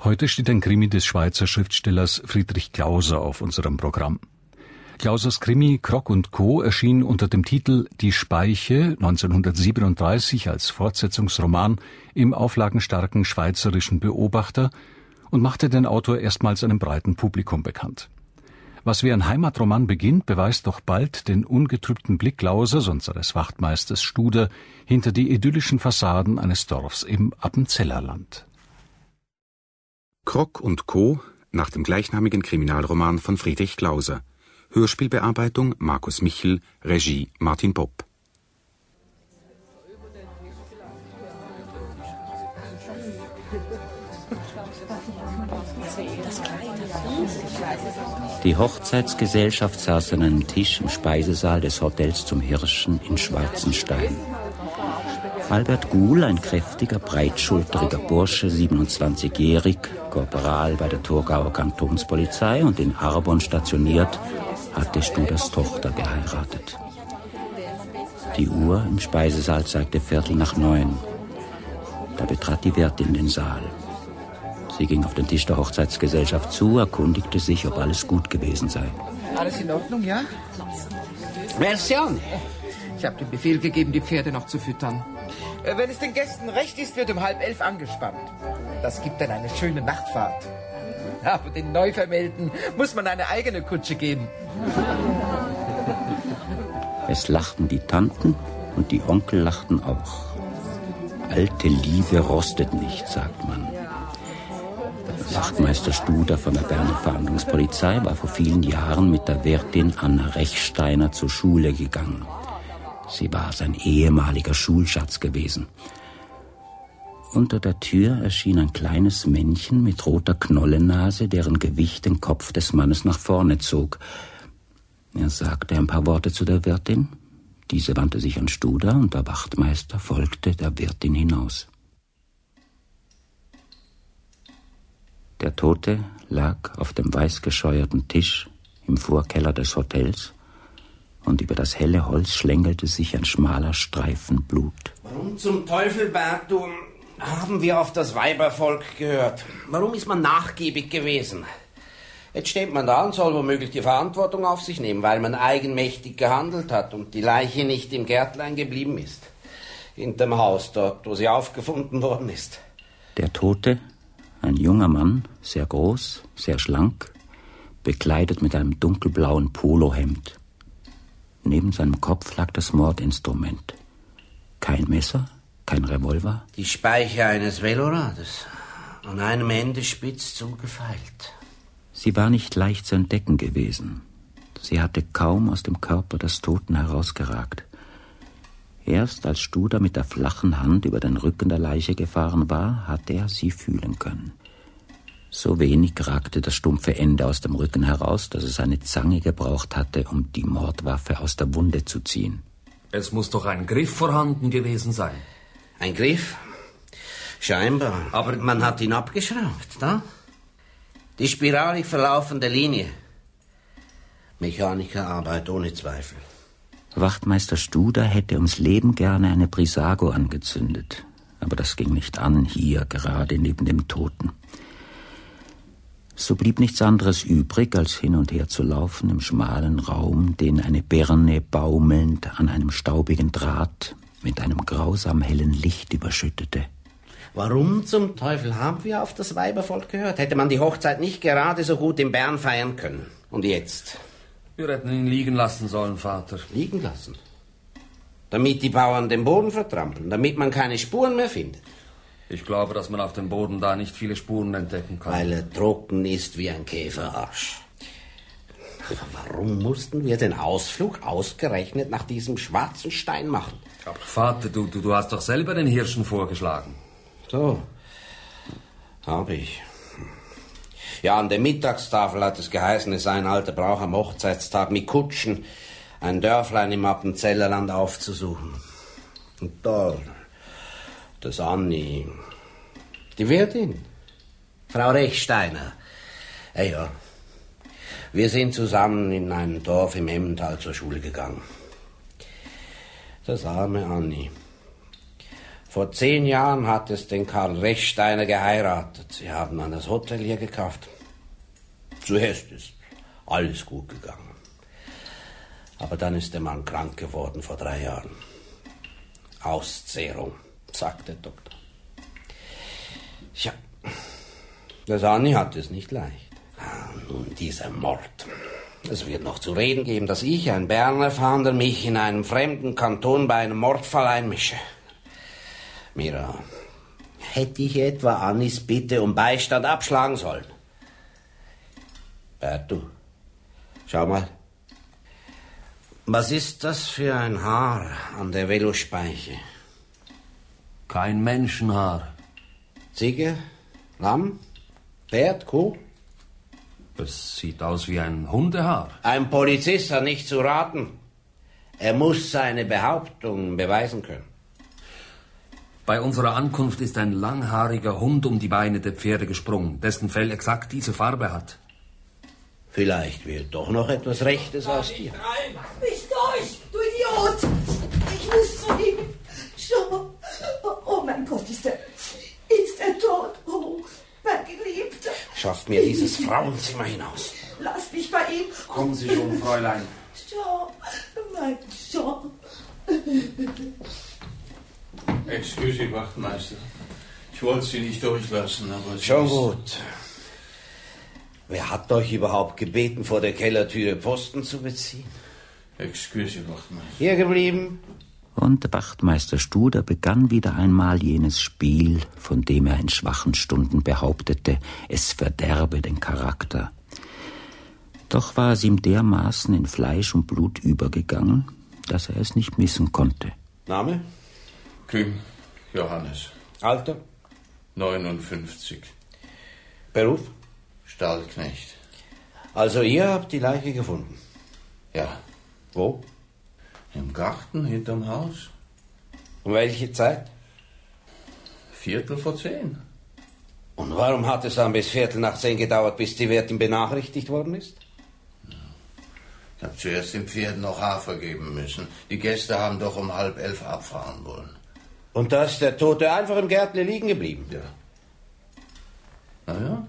Heute steht ein Krimi des Schweizer Schriftstellers Friedrich Klauser auf unserem Programm. Klausers Krimi Krock und Co. erschien unter dem Titel Die Speiche 1937 als Fortsetzungsroman im auflagenstarken Schweizerischen Beobachter und machte den Autor erstmals einem breiten Publikum bekannt. Was wie ein Heimatroman beginnt, beweist doch bald den ungetrübten Blick Klausers und seines Wachtmeisters Studer hinter die idyllischen Fassaden eines Dorfs im Appenzellerland. Krock und Co. nach dem gleichnamigen Kriminalroman von Friedrich Klauser. Hörspielbearbeitung Markus Michel, Regie Martin Popp. Die Hochzeitsgesellschaft saß an einem Tisch im Speisesaal des Hotels zum Hirschen in Schwarzenstein. Albert Guhl, ein kräftiger, breitschulteriger Bursche, 27-jährig, Korporal bei der Thurgauer Kantonspolizei und in Arbon stationiert, hatte Studers Tochter geheiratet. Die Uhr im Speisesaal zeigte 8:15. Da betrat die Wirtin den Saal. Sie ging auf den Tisch der Hochzeitsgesellschaft zu, erkundigte sich, ob alles gut gewesen sei. Alles in Ordnung, ja? Merci. Ich habe den Befehl gegeben, die Pferde noch zu füttern. Wenn es den Gästen recht ist, wird um 10:30 angespannt. Das gibt dann eine schöne Nachtfahrt. Aber den Neuvermählten muss man eine eigene Kutsche geben. Es lachten die Tanten und die Onkel lachten auch. Alte Liebe rostet nicht, sagt man. Wachtmeister Studer von der Berner Fahndungspolizei war vor vielen Jahren mit der Wirtin Anna Rechsteiner zur Schule gegangen. Sie war sein ehemaliger Schulschatz gewesen. Unter der Tür erschien ein kleines Männchen mit roter Knollennase, deren Gewicht den Kopf des Mannes nach vorne zog. Er sagte ein paar Worte zu der Wirtin. Diese wandte sich an Studer und der Wachtmeister folgte der Wirtin hinaus. Der Tote lag auf dem weißgescheuerten Tisch im Vorkeller des Hotels und über das helle Holz schlängelte sich ein schmaler Streifen Blut. Warum zum Teufel, Bert, haben wir auf das Weibervolk gehört? Warum ist man nachgiebig gewesen? Jetzt steht man da und soll womöglich die Verantwortung auf sich nehmen, weil man eigenmächtig gehandelt hat und die Leiche nicht im Gärtlein geblieben ist. Hinterm Haus, dort, wo sie aufgefunden worden ist. Der Tote, ein junger Mann, sehr groß, sehr schlank, bekleidet mit einem dunkelblauen Polohemd. Neben seinem Kopf lag das Mordinstrument. Kein Messer, kein Revolver. Die Speiche eines Velorades, an einem Ende spitz zugefeilt. Sie war nicht leicht zu entdecken gewesen. Sie hatte kaum aus dem Körper des Toten herausgeragt. Erst als Studer mit der flachen Hand über den Rücken der Leiche gefahren war, hatte er sie fühlen können. So wenig ragte das stumpfe Ende aus dem Rücken heraus, dass es eine Zange gebraucht hatte, um die Mordwaffe aus der Wunde zu ziehen. Es muss doch ein Griff vorhanden gewesen sein. Ein Griff? Scheinbar. Aber man hat ihn abgeschraubt, da? Die spiralig verlaufende Linie. Mechanikerarbeit ohne Zweifel. Wachtmeister Studer hätte ums Leben gerne eine Brisago angezündet. Aber das ging nicht an, hier, gerade neben dem Toten. So blieb nichts anderes übrig, als hin und her zu laufen im schmalen Raum, den eine Birne baumelnd an einem staubigen Draht mit einem grausam hellen Licht überschüttete. Warum zum Teufel haben wir auf das Weibervolk gehört? Hätte man die Hochzeit nicht gerade so gut in Bern feiern können? Und jetzt? Wir hätten ihn liegen lassen sollen, Vater. Liegen lassen? Damit die Bauern den Boden vertrampeln, damit man keine Spuren mehr findet. Ich glaube, dass man auf dem Boden da nicht viele Spuren entdecken kann. Weil er trocken ist wie ein Käferarsch. Aber warum mussten wir den Ausflug ausgerechnet nach diesem schwarzen Stein machen? Aber Vater, du hast doch selber den Hirschen vorgeschlagen. So, habe ich. Ja, an der Mittagstafel hat es geheißen, es sei ein alter Brauch am Hochzeitstag mit Kutschen ein Dörflein im Appenzellerland aufzusuchen. Und da, das Anni, die Wirtin, Frau Rechsteiner. Ja, wir sind zusammen in einem Dorf im Emmental zur Schule gegangen. Das arme Anni. Vor 10 Jahren hat es den Karl Rechsteiner geheiratet. Sie haben dann das Hotel hier gekauft. Zuerst ist alles gut gegangen. Aber dann ist der Mann krank geworden vor 3 Jahren. Auszehrung, sagt der Doktor. Tja, der Sani hat es nicht leicht. Nun dieser Mord. Es wird noch zu reden geben, dass ich, ein Berner Fahnder, mich in einem fremden Kanton bei einem Mordfall einmische. Mira, hätte ich etwa Annis Bitte um Beistand abschlagen sollen? Bertu, schau mal. Was ist das für ein Haar an der Velospeiche? Kein Menschenhaar. Ziege? Lamm? Pferd? Kuh? Es sieht aus wie ein Hundehaar. Ein Polizist hat nicht zu raten. Er muss seine Behauptung beweisen können. Bei unserer Ankunft ist ein langhaariger Hund um die Beine der Pferde gesprungen, dessen Fell exakt diese Farbe hat. Vielleicht wird doch noch etwas Rechtes aus dir. Nicht durch, du Idiot! Ich muss zu ihm. Schau. Oh mein Gott, ist er tot? Oh, mein Geliebter. Schafft mir dieses Frauenzimmer hinaus. Lass mich bei ihm. Kommen Sie schon, Fräulein. Schau, mein Schau. Excuse, Wachtmeister. Ich wollte Sie nicht durchlassen, aber... Schon gut. Wer hat euch überhaupt gebeten, vor der Kellertüre Posten zu beziehen? Excuse, Wachtmeister. Hier geblieben? Und Wachtmeister Studer begann wieder einmal jenes Spiel, von dem er in schwachen Stunden behauptete, es verderbe den Charakter. Doch war es ihm dermaßen in Fleisch und Blut übergegangen, dass er es nicht missen konnte. Name? Kühn, Johannes. Alter? 59. Beruf? Stallknecht. Also ihr habt die Leiche gefunden? Ja. Wo? Im Garten hinterm Haus. Um welche Zeit? 9:45. Und warum hat es dann bis 9:45 gedauert, bis die Wirtin benachrichtigt worden ist? Ich habe zuerst den Pferden noch Hafer geben müssen. Die Gäste haben doch um 10:30 abfahren wollen. Und da ist der Tote einfach im Gärtle liegen geblieben? Ja. Na ja.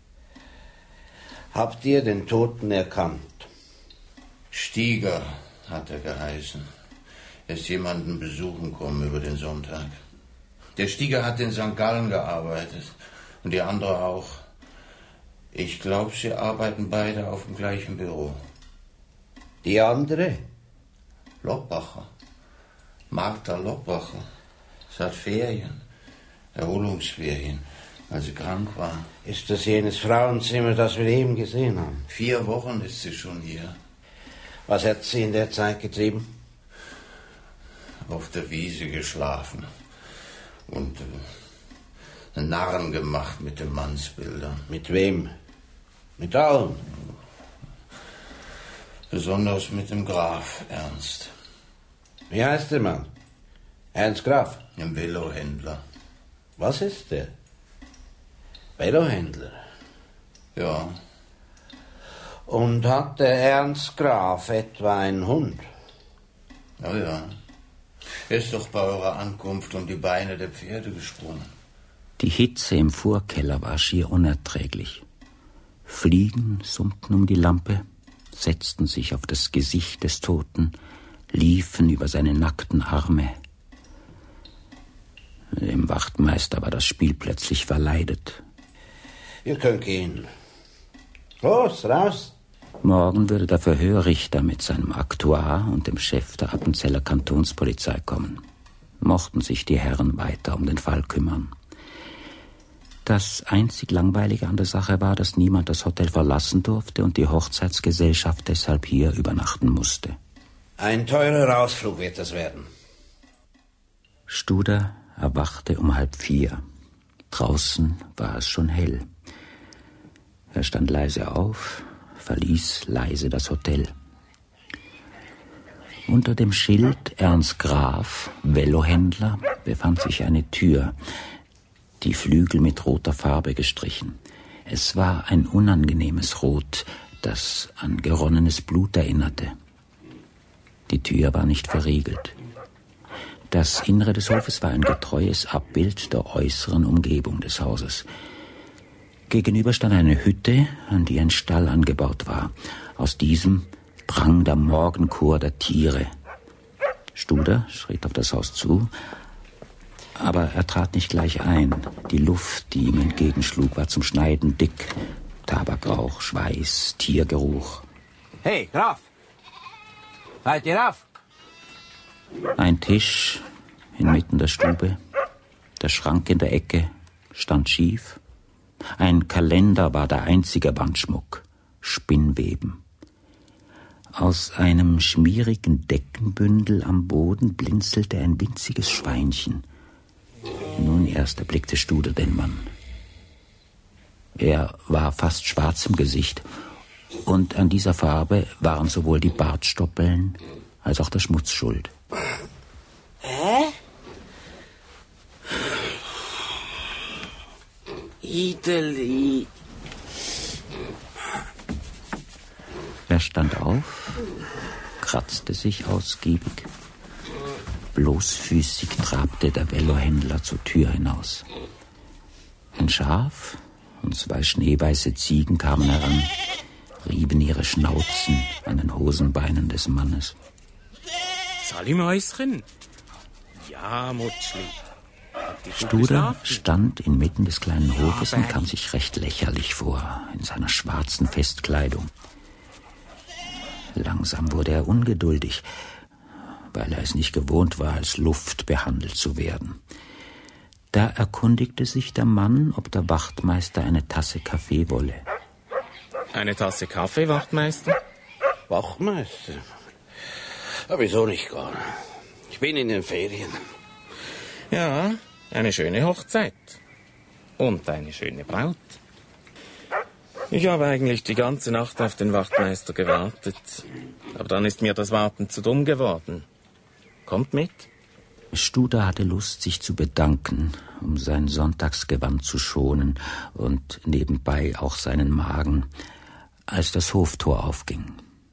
Habt ihr den Toten erkannt? Stieger hat er geheißen. Er ist jemanden besuchen kommen über den Sonntag. Der Stieger hat in St. Gallen gearbeitet. Und die andere auch. Ich glaube, sie arbeiten beide auf dem gleichen Büro. Die andere? Loppacher. Martha Loppacher. Sie hat Ferien. Erholungsferien, weil sie krank war. Ist das jenes Frauenzimmer, das wir eben gesehen haben? 4 Wochen ist sie schon hier. Was hat sie in der Zeit getrieben? Auf der Wiese geschlafen. Und einen Narren gemacht mit den Mannsbildern. Mit wem? Mit allen? Besonders mit dem Graf Ernst. Wie heißt der Mann? Ernst Graf? Ein Velohändler. Was ist der? Velohändler? Ja. Und hat der Ernst Graf etwa einen Hund? Ja, ja. Er ist doch bei eurer Ankunft um die Beine der Pferde gesprungen. Die Hitze im Vorkeller war schier unerträglich. Fliegen summten um die Lampe, setzten sich auf das Gesicht des Toten, liefen über seine nackten Arme. Dem Wachtmeister war das Spiel plötzlich verleidet. Ihr könnt gehen. Los, raus! Morgen würde der Verhörrichter mit seinem Aktuar und dem Chef der Appenzeller Kantonspolizei kommen. Mochten sich die Herren weiter um den Fall kümmern. Das einzig Langweilige an der Sache war, dass niemand das Hotel verlassen durfte und die Hochzeitsgesellschaft deshalb hier übernachten musste. Ein teurer Ausflug wird das werden. Studer erwachte um 3:30. Draußen war es schon hell. Er stand leise auf, verließ leise das Hotel. Unter dem Schild Ernst Graf, Velohändler, befand sich eine Tür, die Flügel mit roter Farbe gestrichen. Es war ein unangenehmes Rot, das an geronnenes Blut erinnerte. Die Tür war nicht verriegelt. Das Innere des Hofes war ein getreues Abbild der äußeren Umgebung des Hauses. Gegenüber stand eine Hütte, an die ein Stall angebaut war. Aus diesem drang der Morgenchor der Tiere. Studer schritt auf das Haus zu, aber er trat nicht gleich ein. Die Luft, die ihm entgegenschlug, war zum Schneiden dick. Tabakrauch, Schweiß, Tiergeruch. Hey, Graf! Halt ihr auf! Ein Tisch inmitten der Stube. Der Schrank in der Ecke stand schief. Ein Kalender war der einzige Wandschmuck. Spinnweben. Aus einem schmierigen Deckenbündel am Boden blinzelte ein winziges Schweinchen. Nun erst erblickte Studer den Mann. Er war fast schwarz im Gesicht, und an dieser Farbe waren sowohl die Bartstoppeln als auch der Schmutz schuld. Ideli. Er stand auf, kratzte sich ausgiebig. Bloßfüßig trabte der Velohändler zur Tür hinaus. Ein Schaf und 2 schneeweiße Ziegen kamen heran, rieben ihre Schnauzen an den Hosenbeinen des Mannes. Salimäuschen? Ja, Mutschli. Studer stand inmitten des kleinen Hofes und kam sich recht lächerlich vor in seiner schwarzen Festkleidung. Langsam wurde er ungeduldig, weil er es nicht gewohnt war, als Luft behandelt zu werden. Da erkundigte sich der Mann, ob der Wachtmeister eine Tasse Kaffee wolle. Eine Tasse Kaffee, Wachtmeister? Wachtmeister? Aber wieso nicht gar? Ich bin in den Ferien. Ja, eine schöne Hochzeit. Und eine schöne Braut. Ich habe eigentlich die ganze Nacht auf den Wachtmeister gewartet. Aber dann ist mir das Warten zu dumm geworden. Kommt mit. Studer hatte Lust, sich zu bedanken, um sein Sonntagsgewand zu schonen und nebenbei auch seinen Magen, als das Hoftor aufging.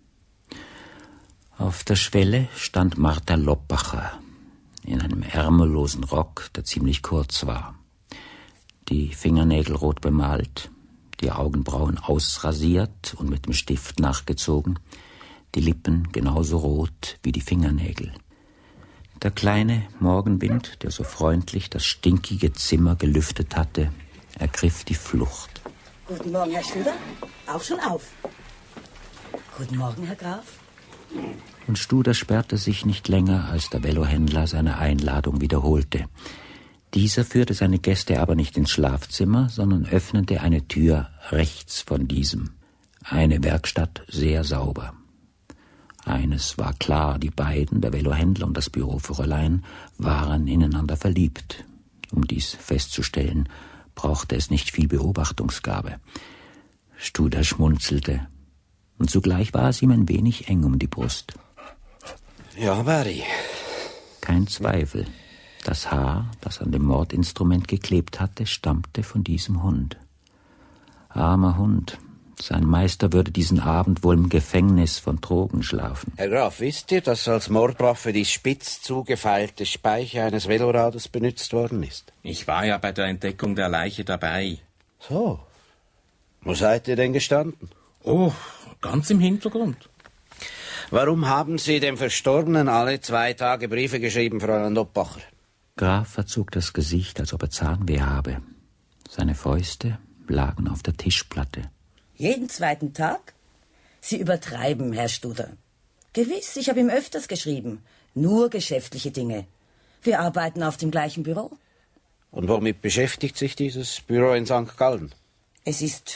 Auf der Schwelle stand Martha Loppacher in einem ärmellosen Rock, der ziemlich kurz war. Die Fingernägel rot bemalt, die Augenbrauen ausrasiert und mit dem Stift nachgezogen, die Lippen genauso rot wie die Fingernägel. Der kleine Morgenwind, der so freundlich das stinkige Zimmer gelüftet hatte, ergriff die Flucht. Guten Morgen, Herr Studer. Auch schon auf. Guten Morgen, Herr Graf. Und Studer sperrte sich nicht länger, als der Velohändler seine Einladung wiederholte. Dieser führte seine Gäste aber nicht ins Schlafzimmer, sondern öffnete eine Tür rechts von diesem. Eine Werkstatt, sehr sauber. Eines war klar, die beiden, der Velohändler und das Bürofräulein, waren ineinander verliebt. Um dies festzustellen, brauchte es nicht viel Beobachtungsgabe. Studer schmunzelte, und zugleich war es ihm ein wenig eng um die Brust. Ja, Barry. Kein Zweifel. Das Haar, das an dem Mordinstrument geklebt hatte, stammte von diesem Hund. Armer Hund. Sein Meister würde diesen Abend wohl im Gefängnis von Drogen schlafen. Herr Graf, wisst ihr, dass als Mordwaffe die spitz zugefeilte Speiche eines Velorades benutzt worden ist? Ich war ja bei der Entdeckung der Leiche dabei. So. Wo seid ihr denn gestanden? Oh, ganz im Hintergrund. Warum haben Sie dem Verstorbenen alle 2 Tage Briefe geschrieben, Fräulein Loppacher? Graf verzog das Gesicht, als ob er Zahnweh habe. Seine Fäuste lagen auf der Tischplatte. Jeden 2. Tag? Sie übertreiben, Herr Studer. Gewiss, ich habe ihm öfters geschrieben. Nur geschäftliche Dinge. Wir arbeiten auf dem gleichen Büro. Und womit beschäftigt sich dieses Büro in St. Gallen? Es ist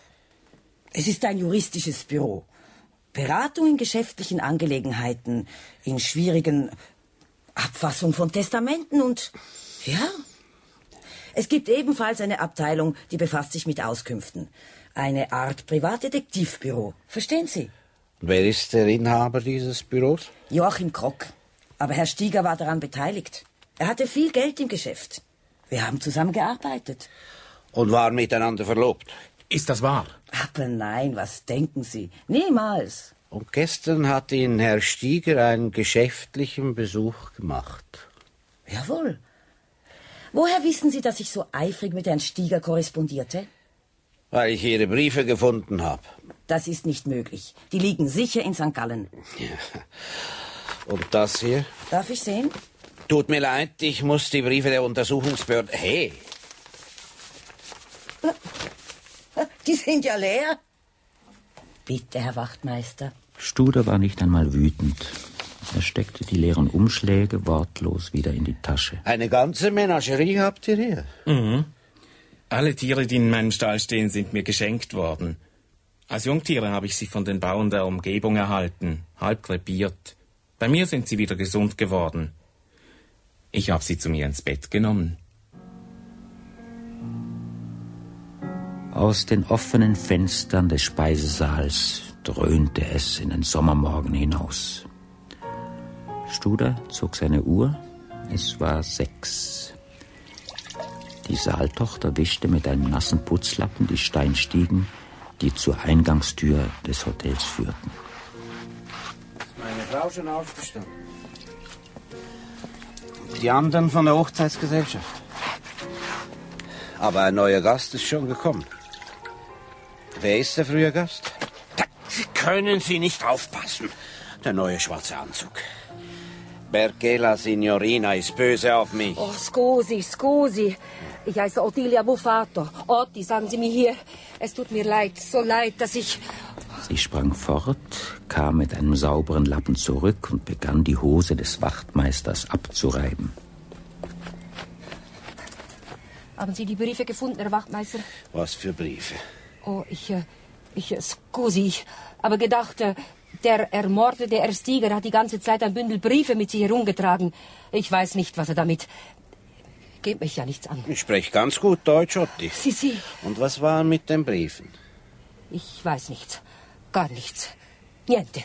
ein juristisches Büro. Beratung in geschäftlichen Angelegenheiten, in schwierigen Abfassung von Testamenten und, ja. Es gibt ebenfalls eine Abteilung, die befasst sich mit Auskünften. Eine Art Privatdetektivbüro. Verstehen Sie? Wer ist der Inhaber dieses Büros? Joachim Krock. Aber Herr Stieger war daran beteiligt. Er hatte viel Geld im Geschäft. Wir haben zusammen gearbeitet. Und waren miteinander verlobt? Ist das wahr? Aber nein, was denken Sie? Niemals. Und gestern hat Ihnen Herr Stieger einen geschäftlichen Besuch gemacht. Jawohl. Woher wissen Sie, dass ich so eifrig mit Herrn Stieger korrespondierte? Weil ich Ihre Briefe gefunden habe. Das ist nicht möglich. Die liegen sicher in St. Gallen. Ja. Und das hier? Darf ich sehen? Tut mir leid, ich muss die Briefe der Untersuchungsbehörde... Hey! Die sind ja leer. Bitte, Herr Wachtmeister. Studer war nicht einmal wütend. Er steckte die leeren Umschläge wortlos wieder in die Tasche. Eine ganze Menagerie habt ihr hier? Mhm. Alle Tiere, die in meinem Stall stehen, sind mir geschenkt worden. Als Jungtiere habe ich sie von den Bauern der Umgebung erhalten, halb krepiert. Bei mir sind sie wieder gesund geworden. Ich habe sie zu mir ins Bett genommen. Aus den offenen Fenstern des Speisesaals dröhnte es in den Sommermorgen hinaus. Studer zog seine Uhr. Es war 6. Die Saaltochter wischte mit einem nassen Putzlappen die Steinstiegen, die zur Eingangstür des Hotels führten. Ist meine Frau schon aufgestanden? Die anderen von der Hochzeitsgesellschaft. Aber ein neuer Gast ist schon gekommen. Wer ist der frühe Gast? Können Sie nicht aufpassen? Der neue schwarze Anzug. Perché la Signorina ist böse auf mich. Oh, scusi. Ich heiße Ottilia Buffato. Otti, sagen Sie mir hier. Es tut mir leid, so leid, dass ich... Sie sprang fort, kam mit einem sauberen Lappen zurück und begann, die Hose des Wachtmeisters abzureiben. Haben Sie die Briefe gefunden, Herr Wachtmeister? Was für Briefe? Oh, scusi, ich habe gedacht, der ermordete Herr Stieger hat die ganze Zeit ein Bündel Briefe mit sich herumgetragen. Ich weiß nicht, was er damit... Geht mich ja nichts an. Ich spreche ganz gut Deutsch, Otti. Sie. Und was war mit den Briefen? Ich weiß nichts. Gar nichts. Niente.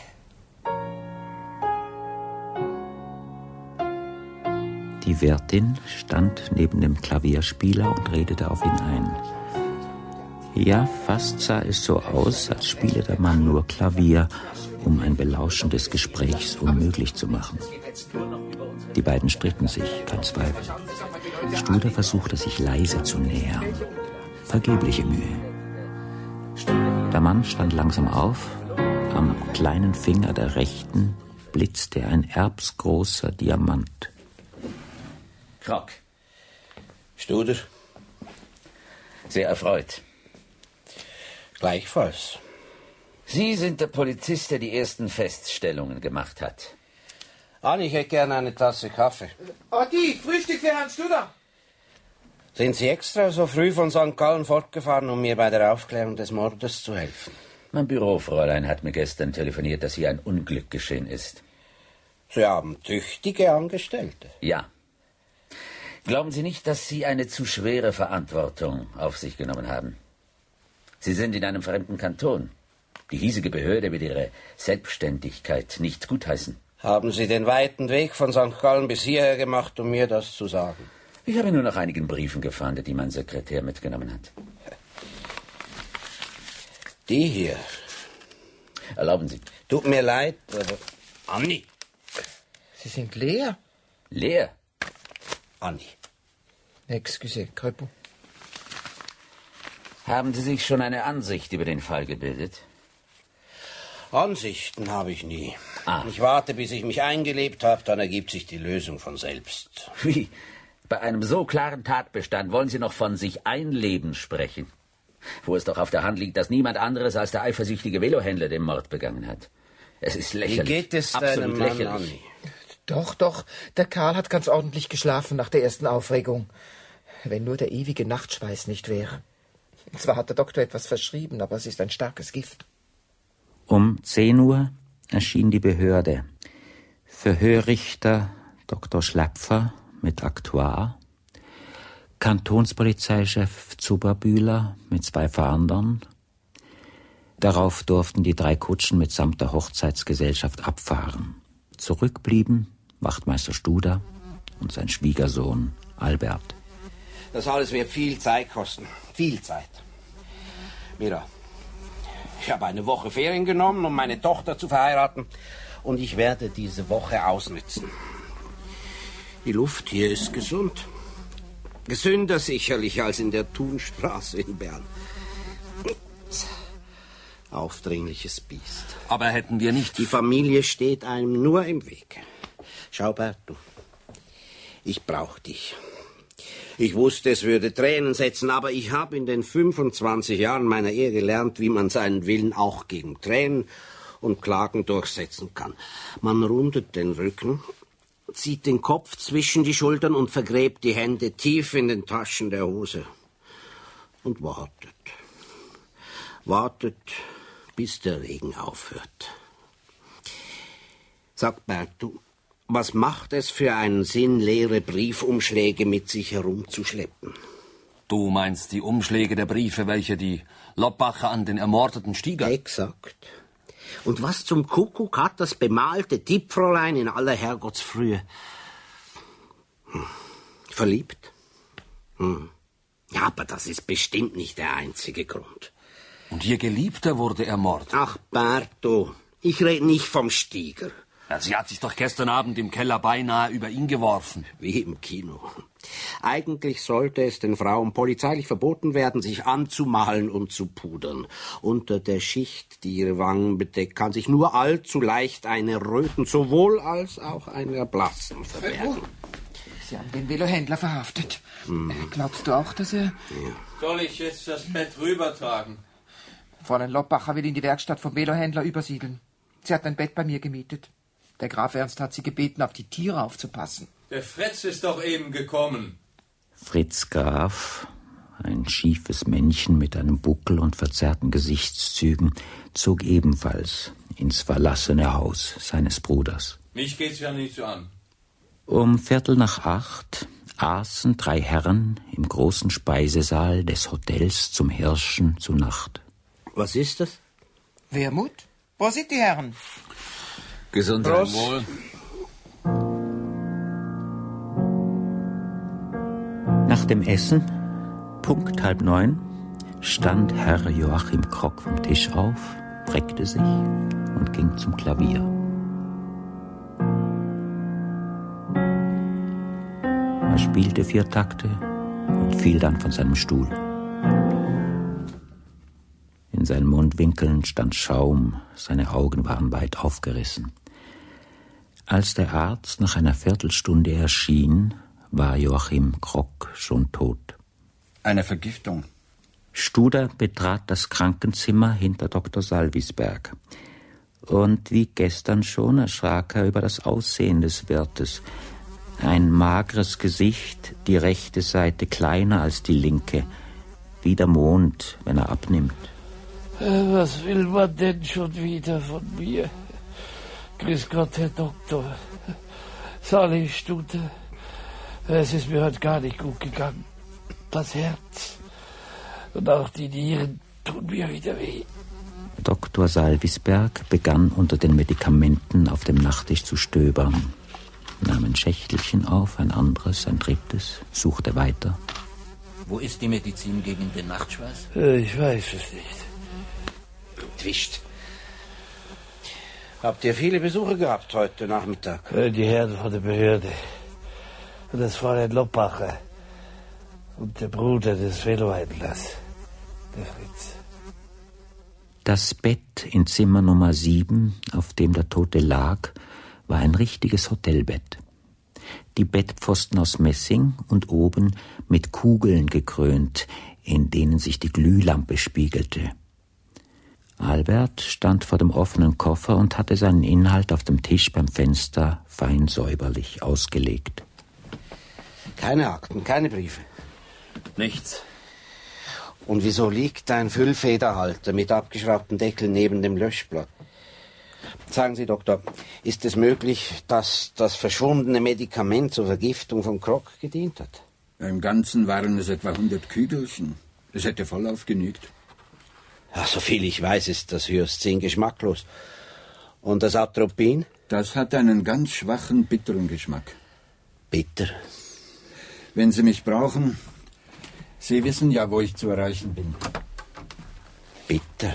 Die Wirtin stand neben dem Klavierspieler und redete auf ihn ein. Ja, fast sah es so aus, als spiele der Mann nur Klavier, um ein Belauschen des Gesprächs unmöglich zu machen. Die beiden stritten sich, kein Zweifel. Studer versuchte, sich leise zu nähern. Vergebliche Mühe. Der Mann stand langsam auf. Am kleinen Finger der Rechten blitzte ein erbsgroßer Diamant. Krock. Studer? Sehr erfreut. Gleichfalls. Sie sind der Polizist, der die ersten Feststellungen gemacht hat. Anni, ich hätte gerne eine Tasse Kaffee. Otti, Frühstück für Herrn Studer. Sind Sie extra so früh von St. Gallen fortgefahren, um mir bei der Aufklärung des Mordes zu helfen? Mein Bürofräulein hat mir gestern telefoniert, dass hier ein Unglück geschehen ist. Sie haben tüchtige Angestellte. Ja. Glauben Sie nicht, dass Sie eine zu schwere Verantwortung auf sich genommen haben? Sie sind in einem fremden Kanton. Die hiesige Behörde wird Ihre Selbstständigkeit nicht gutheißen. Haben Sie den weiten Weg von St. Gallen bis hierher gemacht, um mir das zu sagen? Ich habe nur nach einigen Briefen gefahndet, die mein Sekretär mitgenommen hat. Die hier. Erlauben Sie. Tut mir leid, aber... Anni! Sie sind leer. Leer? Anni. Excusez, Crepeau. Haben Sie sich schon eine Ansicht über den Fall gebildet? Ansichten habe ich nie. Ah. Ich warte, bis ich mich eingelebt habe, dann ergibt sich die Lösung von selbst. Wie? Bei einem so klaren Tatbestand wollen Sie noch von sich einleben sprechen? Wo es doch auf der Hand liegt, dass niemand anderes als der eifersüchtige Velohändler den Mord begangen hat. Es ist lächerlich. Wie geht es absolut deinem Mann, lächerlich. Anni? Doch, der Karl hat ganz ordentlich geschlafen nach der ersten Aufregung. Wenn nur der ewige Nachtschweiß nicht wäre. Zwar hat der Doktor etwas verschrieben, aber es ist ein starkes Gift. Um 10 Uhr erschien die Behörde. Verhörrichter Dr. Schlapfer mit Aktuar, Kantonspolizeichef Zuberbühler mit 2 Fahndern. Darauf durften die 3 Kutschen mitsamt der Hochzeitsgesellschaft abfahren. Zurückblieben Wachtmeister Studer und sein Schwiegersohn Albert. Das alles wird viel Zeit kosten. Viel Zeit. Mira, ich habe eine Woche Ferien genommen, um meine Tochter zu verheiraten. Und ich werde diese Woche ausnützen. Die Luft hier ist gesund. Gesünder sicherlich als in der Thunstraße in Bern. Aufdringliches Biest. Aber hätten wir nicht... Die Familie steht einem nur im Weg. Schau, Berto, ich brauch dich. Ich wusste, es würde Tränen setzen, aber ich habe in den 25 Jahren meiner Ehe gelernt, wie man seinen Willen auch gegen Tränen und Klagen durchsetzen kann. Man rundet den Rücken, zieht den Kopf zwischen die Schultern und vergräbt die Hände tief in den Taschen der Hose. Und wartet. Wartet, bis der Regen aufhört. Sag, Berto, was macht es für einen Sinn, leere Briefumschläge mit sich herumzuschleppen? Du meinst die Umschläge der Briefe, welche die Loppacher an den ermordeten Stieger... Exakt. Und was zum Kuckuck hat das bemalte Tippfräulein in aller Herrgottsfrühe? Verliebt? Ja, aber das ist bestimmt nicht der einzige Grund. Und ihr Geliebter wurde ermordet. Ach, Berto, ich rede nicht vom Stieger. Ja, sie hat sich doch gestern Abend im Keller beinahe über ihn geworfen. Wie im Kino. Eigentlich sollte es den Frauen polizeilich verboten werden, sich anzumalen und zu pudern. Unter der Schicht, die ihre Wangen bedeckt, kann sich nur allzu leicht eine Röten sowohl als auch ein Erblassen verbergen. Sie haben den Velohändler verhaftet. Glaubst du auch, dass er... Ja. Soll ich jetzt das Bett rübertragen? Fräulein Loppacher will in die Werkstatt vom Velohändler übersiedeln. Sie hat ein Bett bei mir gemietet. Der Graf Ernst hat sie gebeten, auf die Tiere aufzupassen. Der Fritz ist doch eben gekommen. Fritz Graf, ein schiefes Männchen mit einem Buckel und verzerrten Gesichtszügen, zog ebenfalls ins verlassene Haus seines Bruders. Mich geht's ja nicht so an. Um 7:45 aßen 3 Herren im großen Speisesaal des Hotels zum Hirschen zu Nacht. Was ist das? Wermut? Wo sind die Herren? Gesundheit wohl. Nach dem Essen, Punkt 8:30, stand Herr Joachim Krock vom Tisch auf, reckte sich und ging zum Klavier. Er spielte 4 Takte und fiel dann von seinem Stuhl. In seinen Mundwinkeln stand Schaum, seine Augen waren weit aufgerissen. Als der Arzt nach einer Viertelstunde erschien, war Joachim Krock schon tot. Eine Vergiftung. Studer betrat das Krankenzimmer hinter Dr. Salvisberg. Und wie gestern schon erschrak er über das Aussehen des Wirtes. Ein mageres Gesicht, die rechte Seite kleiner als die linke, wie der Mond, wenn er abnimmt. Was will man denn schon wieder von mir? Grüß Gott, Herr Doktor. Sali Studer. Es ist mir heute gar nicht gut gegangen. Das Herz und auch die Nieren tun mir wieder weh. Dr. Salvisberg begann unter den Medikamenten auf dem Nachttisch zu stöbern, nahm ein Schächtelchen auf, ein anderes, ein drittes, suchte weiter. Wo ist die Medizin gegen den Nachtschweiß? Ich weiß es nicht. Entwischt. Habt ihr viele Besucher gehabt heute Nachmittag? Die Herren von der Behörde. Und das Fräulein Loppacher. Und der Bruder des Velohändlers, der Fritz. Das Bett in Zimmer Nummer 7, auf dem der Tote lag, war ein richtiges Hotelbett. Die Bettpfosten aus Messing und oben mit Kugeln gekrönt, in denen sich die Glühlampe spiegelte. Albert stand vor dem offenen Koffer und hatte seinen Inhalt auf dem Tisch beim Fenster fein säuberlich ausgelegt. Keine Akten, keine Briefe. Nichts. Und wieso liegt ein Füllfederhalter mit abgeschraubtem Deckel neben dem Löschblatt? Sagen Sie, Doktor, ist es möglich, dass das verschwundene Medikament zur Vergiftung von Krock gedient hat? Im Ganzen waren es etwa 100 Kügelchen. Es hätte vollauf genügt. Ja, soviel ich weiß, ist das Hyoscin geschmacklos. Und das Atropin? Das hat einen ganz schwachen, bitteren Geschmack. Bitter? Wenn Sie mich brauchen, Sie wissen ja, wo ich zu erreichen bin. Bitter.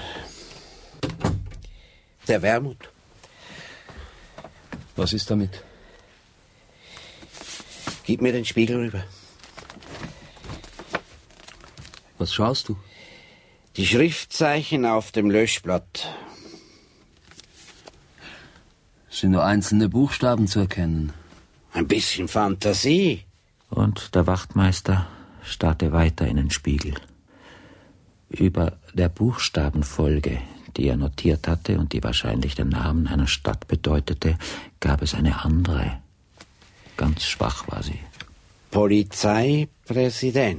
Der Wermut. Was ist damit? Gib mir den Spiegel rüber. Was schaust du? Die Schriftzeichen auf dem Löschblatt. Sind nur einzelne Buchstaben zu erkennen. Ein bisschen Fantasie. Und der Wachtmeister starrte weiter in den Spiegel. Über der Buchstabenfolge, die er notiert hatte und die wahrscheinlich den Namen einer Stadt bedeutete, gab es eine andere. Ganz schwach war sie. Polizeipräsident.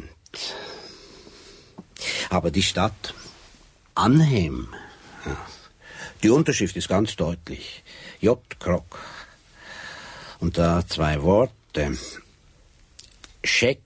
Aber die Stadt Arnhem. Die Unterschrift ist ganz deutlich. J. Krock. Und da 2 Worte. Scheck.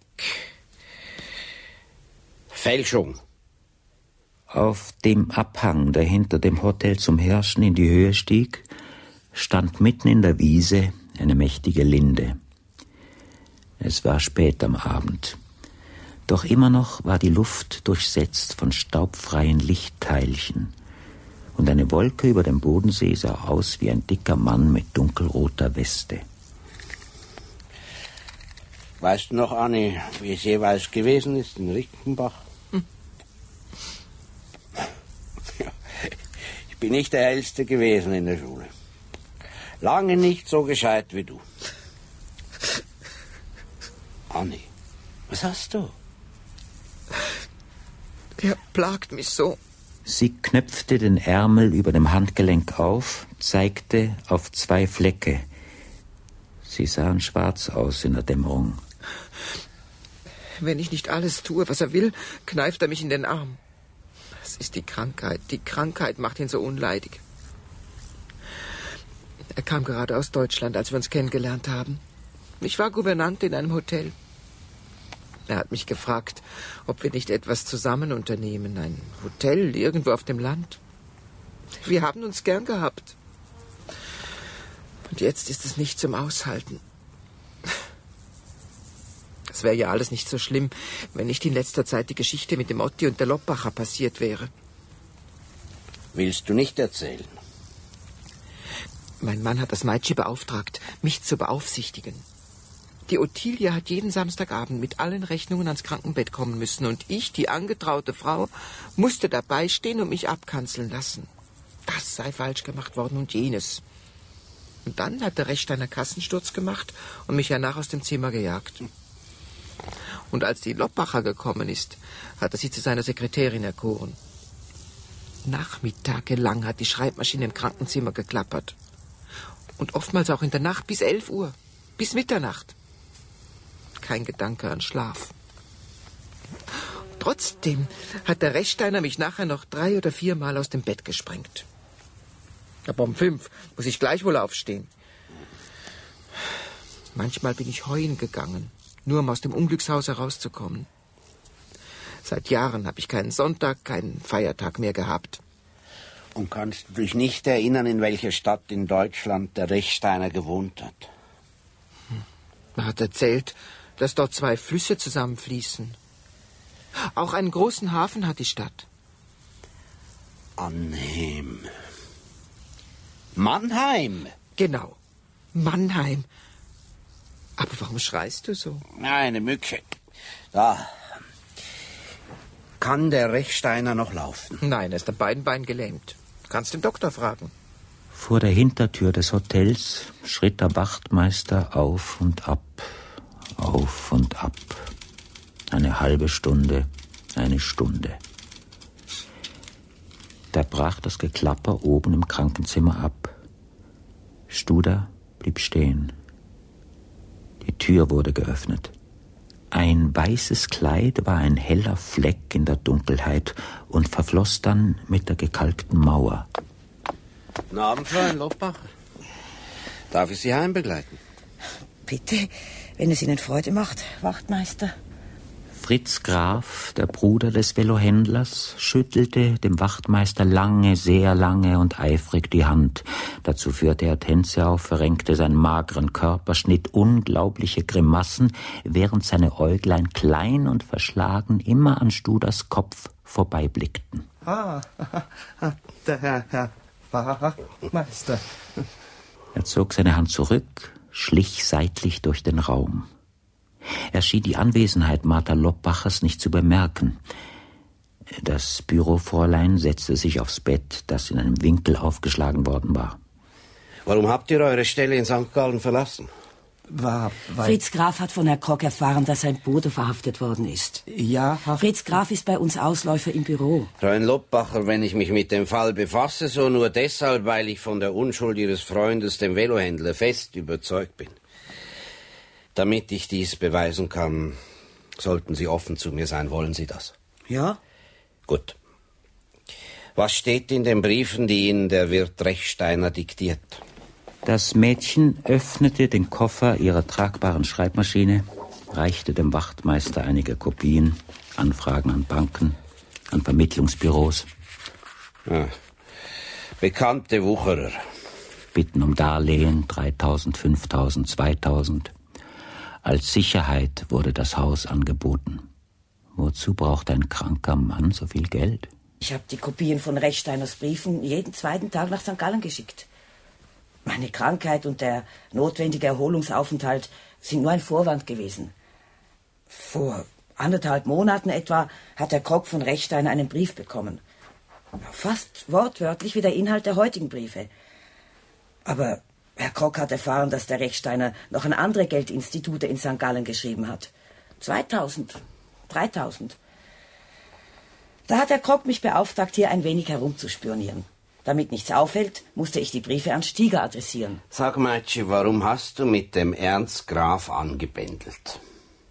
Fälschung. Auf dem Abhang, der hinter dem Hotel zum Hirschen in die Höhe stieg, stand mitten in der Wiese eine mächtige Linde. Es war spät am Abend. Doch immer noch war die Luft durchsetzt von staubfreien Lichtteilchen. Und eine Wolke über dem Bodensee sah aus wie ein dicker Mann mit dunkelroter Weste. Weißt du noch, Anni, wie es jeweils gewesen ist in Rickenbach? Ich bin nicht der Hellste gewesen in der Schule. Lange nicht so gescheit wie du. Anni, was hast du? Er plagt mich so. Sie knöpfte den Ärmel über dem Handgelenk auf, zeigte auf 2 Flecke. Sie sahen schwarz aus in der Dämmerung. Wenn ich nicht alles tue, was er will, kneift er mich in den Arm. Das ist die Krankheit. Die Krankheit macht ihn so unleidig. Er kam gerade aus Deutschland, als wir uns kennengelernt haben. Ich war Gouvernante in einem Hotel. Er hat mich gefragt, ob wir nicht etwas zusammen unternehmen. Ein Hotel irgendwo auf dem Land. Wir haben uns gern gehabt. Und jetzt ist es nicht zum Aushalten. Es wäre ja alles nicht so schlimm, wenn nicht in letzter Zeit die Geschichte mit dem Otti und der Loppacher passiert wäre. Willst du nicht erzählen? Mein Mann hat das Meitschi beauftragt, mich zu beaufsichtigen. Die Ottilie hat jeden Samstagabend mit allen Rechnungen ans Krankenbett kommen müssen und ich, die angetraute Frau, musste dabei stehen und mich abkanzeln lassen. Das sei falsch gemacht worden und jenes. Und dann hat der Rechsteiner Kassensturz gemacht und mich hernach aus dem Zimmer gejagt. Und als die Loppacher gekommen ist, hat er sie zu seiner Sekretärin erkoren. Nachmittagelang hat die Schreibmaschine im Krankenzimmer geklappert. Und oftmals auch in der Nacht bis 11 Uhr, bis Mitternacht. Kein Gedanke an Schlaf. Trotzdem hat der Rechsteiner mich nachher noch 3 oder 4 Mal aus dem Bett gesprengt. Aber um 5 muss ich gleich wohl aufstehen. Manchmal bin ich heuen gegangen, nur um aus dem Unglückshaus herauszukommen. Seit Jahren habe ich keinen Sonntag, keinen Feiertag mehr gehabt. Und kannst du dich nicht erinnern, in welcher Stadt in Deutschland der Rechsteiner gewohnt hat? Er hat erzählt, dass dort 2 Flüsse zusammenfließen. Auch einen großen Hafen hat die Stadt. Arnhem. Mannheim? Genau, Mannheim. Aber warum schreist du so? Eine Mücke. Da. Kann der Rechsteiner noch laufen? Nein, er ist an beiden Beinen gelähmt. Du kannst den Doktor fragen. Vor der Hintertür des Hotels schritt der Wachtmeister auf und ab, auf und ab. Eine halbe Stunde, eine Stunde. Da brach das Geklapper oben im Krankenzimmer ab. Studer blieb stehen. Die Tür wurde geöffnet. Ein weißes Kleid war ein heller Fleck in der Dunkelheit und verfloss dann mit der gekalkten Mauer. Guten Abend, Fräulein Loppacher. Darf ich Sie heimbegleiten? Bitte, wenn es Ihnen Freude macht, Wachtmeister. Fritz Graf, der Bruder des Velohändlers, schüttelte dem Wachtmeister lange, sehr lange und eifrig die Hand. Dazu führte er Tänze auf, verrenkte seinen mageren Körper, schnitt unglaubliche Grimassen, während seine Äuglein klein und verschlagen immer an Studers Kopf vorbeiblickten. Der Herr Wachtmeister. Er zog seine Hand zurück, schlich seitlich durch den Raum. Er schien die Anwesenheit Martha Loppachers nicht zu bemerken. Das Bürofräulein setzte sich aufs Bett, das in einem Winkel aufgeschlagen worden war. Warum habt ihr eure Stelle in St. Gallen verlassen? Fritz Graf hat von Herrn Krock erfahren, dass sein Bruder verhaftet worden ist. Ja, Fritz Graf ist bei uns Ausläufer im Büro. Freund Loppacher, wenn ich mich mit dem Fall befasse, so nur deshalb, weil ich von der Unschuld Ihres Freundes, dem Velohändler, fest überzeugt bin. Damit ich dies beweisen kann, sollten Sie offen zu mir sein. Wollen Sie das? Ja. Gut. Was steht in den Briefen, die Ihnen der Wirt Rechsteiner diktiert? Das Mädchen öffnete den Koffer ihrer tragbaren Schreibmaschine, reichte dem Wachtmeister einige Kopien, Anfragen an Banken, an Vermittlungsbüros. Bekannte Wucherer. Bitten um Darlehen, 3.000, 5.000, 2.000. Als Sicherheit wurde das Haus angeboten. Wozu braucht ein kranker Mann so viel Geld? Ich habe die Kopien von Rechsteiners Briefen jeden zweiten Tag nach St. Gallen geschickt. Meine Krankheit und der notwendige Erholungsaufenthalt sind nur ein Vorwand gewesen. Vor 1,5 Monaten etwa hat Herr Krock von Rechsteiner einen Brief bekommen. Fast wortwörtlich wie der Inhalt der heutigen Briefe. Aber Herr Krock hat erfahren, dass der Rechsteiner noch an andere Geldinstitute in St. Gallen geschrieben hat. 2.000, 3.000. Da hat Herr Krock mich beauftragt, hier ein wenig herumzuspionieren. Damit nichts auffällt, musste ich die Briefe an Stieger adressieren. Sag, Mädchen, warum hast du mit dem Ernst Graf angebändelt?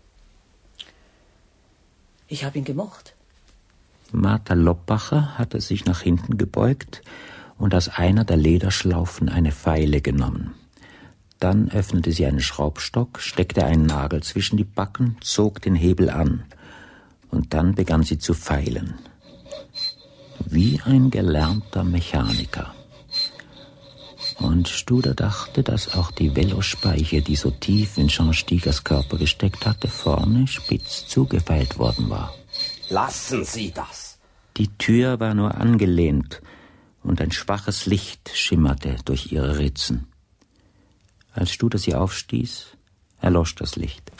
Ich habe ihn gemocht. Martha Loppacher hatte sich nach hinten gebeugt und aus einer der Lederschlaufen eine Feile genommen. Dann öffnete sie einen Schraubstock, steckte einen Nagel zwischen die Backen, zog den Hebel an. Und dann begann sie zu feilen. Wie ein gelernter Mechaniker. Und Studer dachte, dass auch die Velospeiche, die so tief in Jean Stiegers Körper gesteckt hatte, vorne spitz zugefeilt worden war. Lassen Sie das! Die Tür war nur angelehnt und ein schwaches Licht schimmerte durch ihre Ritzen. Als Studer sie aufstieß, erlosch das Licht.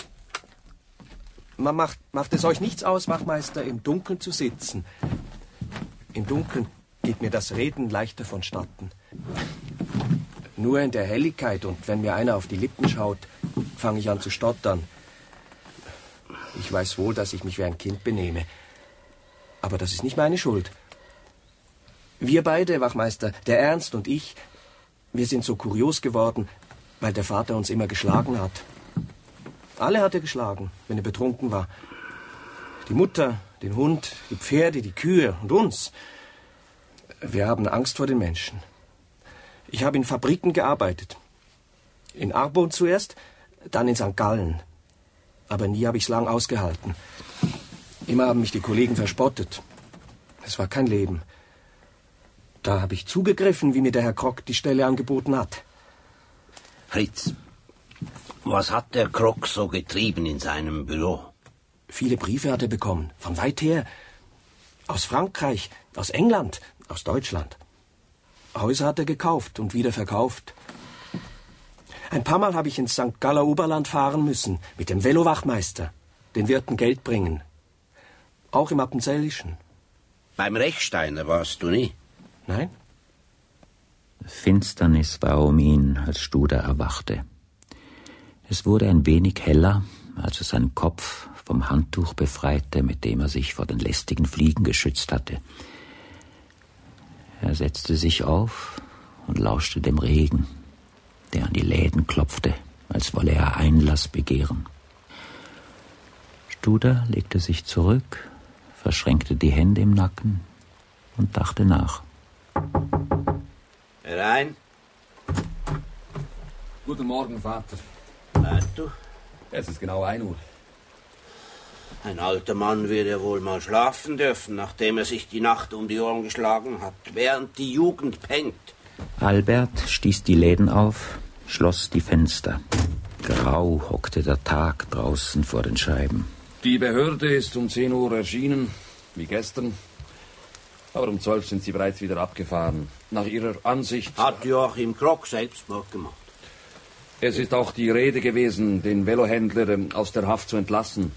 Macht es euch nichts aus, Wachmeister, im Dunkeln zu sitzen? Im Dunkeln geht mir das Reden leichter vonstatten. Nur in der Helligkeit und wenn mir einer auf die Lippen schaut, fange ich an zu stottern. Ich weiß wohl, dass ich mich wie ein Kind benehme. Aber das ist nicht meine Schuld. Wir beide, Wachmeister, der Ernst und ich, wir sind so kurios geworden, weil der Vater uns immer geschlagen hat. Alle hat er geschlagen, wenn er betrunken war. Die Mutter, den Hund, die Pferde, die Kühe und uns. Wir haben Angst vor den Menschen. Ich habe in Fabriken gearbeitet. In Arbon zuerst, dann in St. Gallen. Aber nie habe ich es lang ausgehalten. Immer haben mich die Kollegen verspottet. Es war kein Leben. Da habe ich zugegriffen, wie mir der Herr Krock die Stelle angeboten hat. Fritz, was hat der Krock so getrieben in seinem Büro? Viele Briefe hat er bekommen, von weit her. Aus Frankreich, aus England, aus Deutschland. Häuser hat er gekauft und wieder verkauft. Ein paar Mal habe ich ins St. Galler Oberland fahren müssen, mit dem Velowachtmeister, den Wirten Geld bringen. Auch im Appenzellischen. Beim Rechsteiner warst du nie? Nein. Finsternis war um ihn, als Studer erwachte. Es wurde ein wenig heller, als er seinen Kopf vom Handtuch befreite, mit dem er sich vor den lästigen Fliegen geschützt hatte. Er setzte sich auf und lauschte dem Regen, der an die Läden klopfte, als wolle er Einlass begehren. Studer legte sich zurück, verschränkte die Hände im Nacken und dachte nach. Herein. Guten Morgen, Vater. Du? Es ist genau 1 Uhr. Ein alter Mann wird ja wohl mal schlafen dürfen, nachdem er sich die Nacht um die Ohren geschlagen hat, während die Jugend pennt. Albert stieß die Läden auf, schloss die Fenster. Grau hockte der Tag draußen vor den Scheiben. Die Behörde ist um 10 Uhr erschienen, wie gestern. Aber um 12 sind sie bereits wieder abgefahren. Nach ihrer Ansicht... Hat Joachim Krock Selbstmord gemacht? Es ist auch die Rede gewesen, den Velohändler aus der Haft zu entlassen.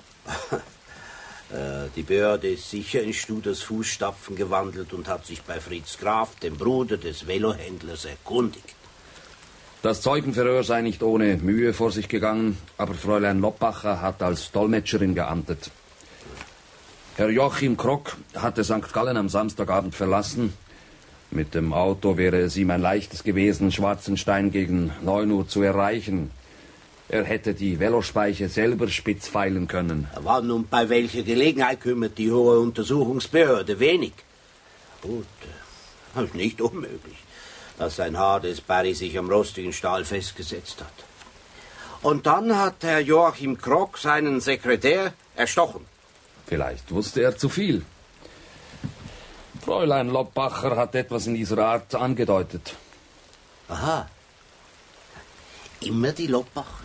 Die Behörde ist sicher in Studers Fußstapfen gewandelt und hat sich bei Fritz Graf, dem Bruder des Velohändlers, erkundigt. Das Zeugenverhör sei nicht ohne Mühe vor sich gegangen, aber Fräulein Loppacher hat als Dolmetscherin geamtet. Herr Joachim Krock hatte St. Gallen am Samstagabend verlassen. Mit dem Auto wäre es ihm ein leichtes gewesen, Schwarzenstein gegen 9 Uhr zu erreichen. Er hätte die Velospeiche selber spitz feilen können. Wann und bei welcher Gelegenheit kümmert die hohe Untersuchungsbehörde? Wenig. Gut, ist nicht unmöglich, dass ein Haar des Barry sich am rostigen Stahl festgesetzt hat. Und dann hat Herr Joachim Krock seinen Sekretär erstochen. Vielleicht wusste er zu viel. Fräulein Loppacher hat etwas in dieser Art angedeutet. Aha. Immer die Loppacher?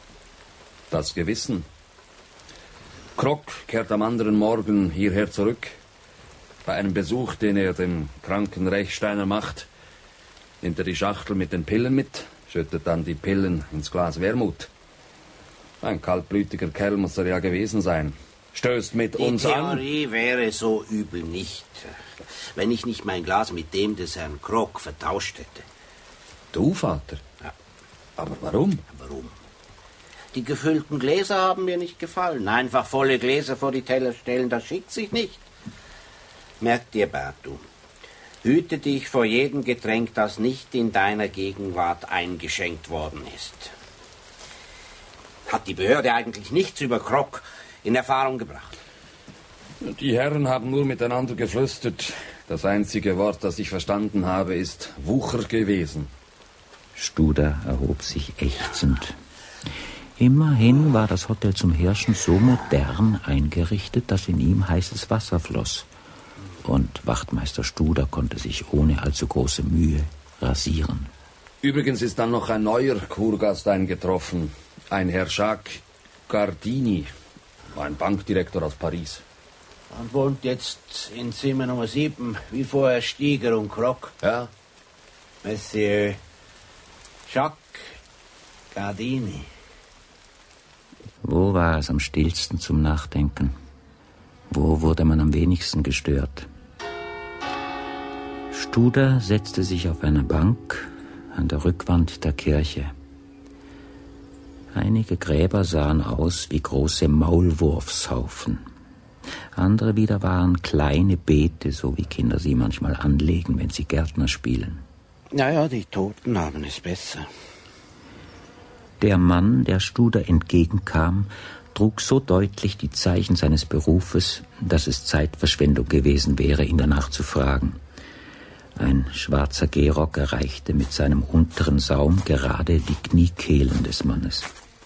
Das Gewissen. Krock kehrt am anderen Morgen hierher zurück. Bei einem Besuch, den er dem kranken Rechsteiner macht, nimmt er die Schachtel mit den Pillen mit, schüttet dann die Pillen ins Glas Wermut. Ein kaltblütiger Kerl muss er ja gewesen sein. Stößt mit uns an. Die Theorie wäre so übel nicht, wenn ich nicht mein Glas mit dem des Herrn Krock vertauscht hätte. Du, Vater? Ja. Aber warum? Warum? Die gefüllten Gläser haben mir nicht gefallen. Einfach volle Gläser vor die Teller stellen, das schickt sich nicht. Merk dir, Bertu, hüte dich vor jedem Getränk, das nicht in deiner Gegenwart eingeschenkt worden ist. Hat die Behörde eigentlich nichts über Krock in Erfahrung gebracht? Die Herren haben nur miteinander geflüstert. Das einzige Wort, das ich verstanden habe, ist Wucher gewesen. Studer erhob sich ächzend. Immerhin war das Hotel zum Hirschen so modern eingerichtet, dass in ihm heißes Wasser floss. Und Wachtmeister Studer konnte sich ohne allzu große Mühe rasieren. Übrigens ist dann noch ein neuer Kurgast eingetroffen. Ein Herr Jacques Gardini, ein Bankdirektor aus Paris. Und wohnt jetzt in Zimmer Nummer 7, wie vorher Stieger und Krock. Ja. Monsieur Jacques Gardini. Wo war es am stillsten zum Nachdenken? Wo wurde man am wenigsten gestört? Studer setzte sich auf eine Bank an der Rückwand der Kirche. Einige Gräber sahen aus wie große Maulwurfshaufen. Andere wieder waren kleine Beete, so wie Kinder sie manchmal anlegen, wenn sie Gärtner spielen. Naja, die Toten haben es besser. Der Mann, der Studer entgegenkam, trug so deutlich die Zeichen seines Berufes, dass es Zeitverschwendung gewesen wäre, ihn danach zu fragen. Ein schwarzer Gehrock erreichte mit seinem unteren Saum gerade die Kniekehlen des Mannes.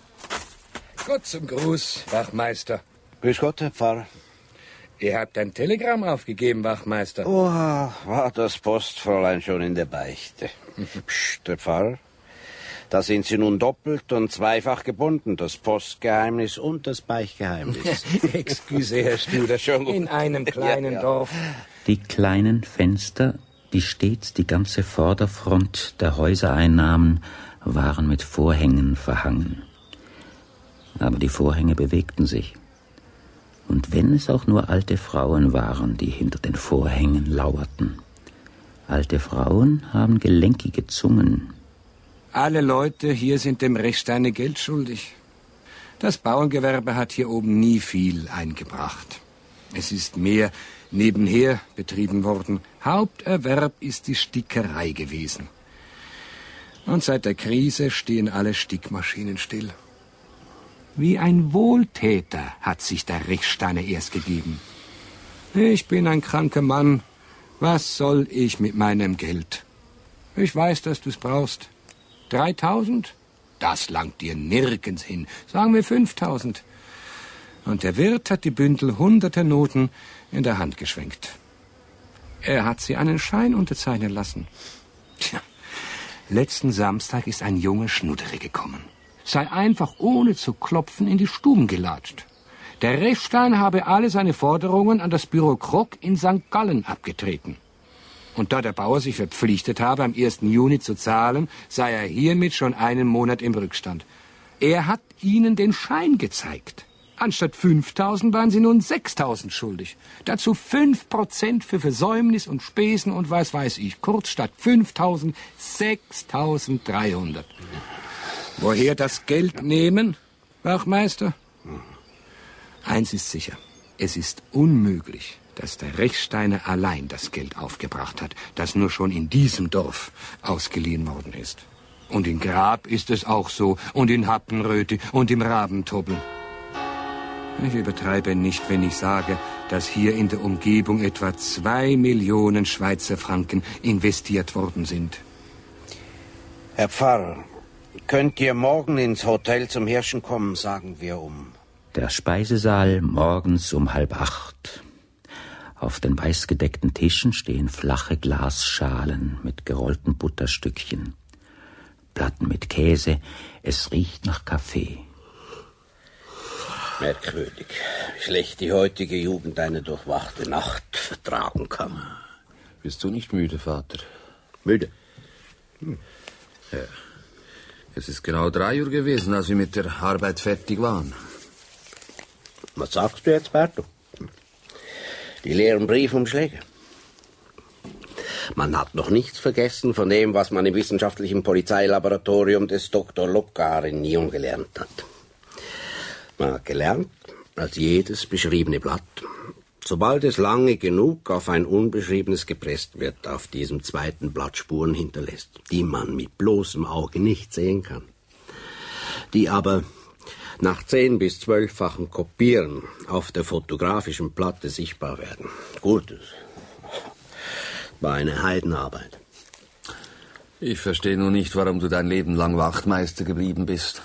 Gott zum Gruß, Wachmeister. Grüß Gott, Herr Pfarrer. Ihr habt ein Telegramm aufgegeben, Wachmeister. Oh, war das Postfräulein schon in der Beichte. Psst, Herr Pfarrer. Da sind Sie nun doppelt und zweifach gebunden, das Postgeheimnis und das Beichtgeheimnis. Excuse, Herr Studer, schon in einem kleinen Dorf. Die kleinen Fenster, die stets die ganze Vorderfront der Häuser einnahmen, waren mit Vorhängen verhangen. Aber die Vorhänge bewegten sich. Und wenn es auch nur alte Frauen waren, die hinter den Vorhängen lauerten. Alte Frauen haben gelenkige Zungen. Alle Leute hier sind dem Rechsteiner Geld schuldig. Das Bauerngewerbe hat hier oben nie viel eingebracht. Es ist mehr nebenher betrieben worden. Haupterwerb ist die Stickerei gewesen. Und seit der Krise stehen alle Stickmaschinen still. Wie ein Wohltäter hat sich der Rechsteiner erst gegeben. Ich bin ein kranker Mann. Was soll ich mit meinem Geld? Ich weiß, dass du's brauchst. 3.000? Das langt dir nirgends hin. Sagen wir 5.000. Und der Wirt hat die Bündel 100er Noten in der Hand geschwenkt. Er hat sie einen Schein unterzeichnen lassen. Tja, letzten Samstag ist ein junger Schnuddere gekommen. Sei einfach ohne zu klopfen in die Stuben gelatscht. Der Rechsteiner habe alle seine Forderungen an das Büro Krock in St. Gallen abgetreten. Und da der Bauer sich verpflichtet habe, am 1. Juni zu zahlen, sei er hiermit schon einen Monat im Rückstand. Er hat Ihnen den Schein gezeigt. Anstatt 5.000 waren Sie nun 6.000 schuldig. Dazu 5% für Versäumnis und Spesen und was weiß ich. Kurz statt 5.000, 6.300. Woher das Geld nehmen, Wachmeister? Eins ist sicher. Es ist unmöglich, dass der Rechsteiner allein das Geld aufgebracht hat, das nur schon in diesem Dorf ausgeliehen worden ist. Und in Grab ist es auch so, und in Happenröte und im Rabentobbel. Ich übertreibe nicht, wenn ich sage, dass hier in der Umgebung etwa 2 Millionen Schweizer Franken investiert worden sind. Herr Pfarrer, könnt ihr morgen ins Hotel zum Hirschen kommen, sagen wir um. Der Speisesaal morgens um 7:30. Auf den weißgedeckten Tischen stehen flache Glasschalen mit gerollten Butterstückchen. Platten mit Käse, es riecht nach Kaffee. Merkwürdig, wie schlecht die heutige Jugend eine durchwachte Nacht vertragen kann. Bist du nicht müde, Vater? Müde? Ja. Es ist genau 3 Uhr gewesen, als wir mit der Arbeit fertig waren. Was sagst du jetzt, Berto? Die leeren Briefumschläge. Man hat noch nichts vergessen von dem, was man im wissenschaftlichen Polizeilaboratorium des Dr. Lockar in Nyon gelernt hat. Man hat gelernt, als jedes beschriebene Blatt, sobald es lange genug auf ein unbeschriebenes gepresst wird, auf diesem zweiten Blatt Spuren hinterlässt, die man mit bloßem Auge nicht sehen kann, die aber nach 10- bis 12-fachem Kopieren auf der fotografischen Platte sichtbar werden. Gut, das war eine Heidenarbeit. Ich verstehe nur nicht, warum du dein Leben lang Wachtmeister geblieben bist.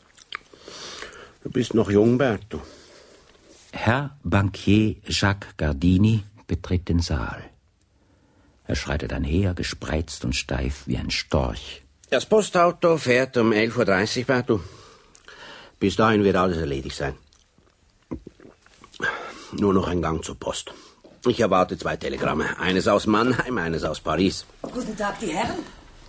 Du bist noch jung, Berto. Herr Bankier Jacques Gardini betritt den Saal. Er schreitet einher, gespreizt und steif wie ein Storch. Das Postauto fährt um 11:30 Uhr, Berto. Bis dahin wird alles erledigt sein. Nur noch ein Gang zur Post. Ich erwarte 2 Telegramme. Eines aus Mannheim, eines aus Paris. Guten Tag, die Herren.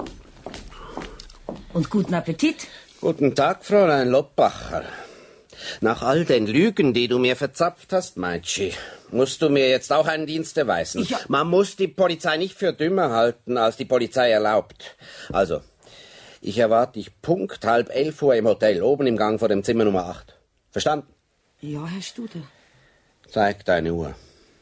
Und guten Appetit. Guten Tag, Fräulein Loppacher. Nach all den Lügen, die du mir verzapft hast, Meitschi, musst du mir jetzt auch einen Dienst erweisen. Man muss die Polizei nicht für dümmer halten, als die Polizei erlaubt. Also, ich erwarte dich Punkt 10:30 Uhr im Hotel, oben im Gang vor dem Zimmer Nummer 8. Verstanden? Ja, Herr Studer. Zeig deine Uhr.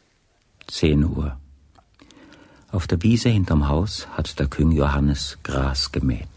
10 Uhr. Auf der Wiese hinterm Haus hat der Küng Johannes Gras gemäht.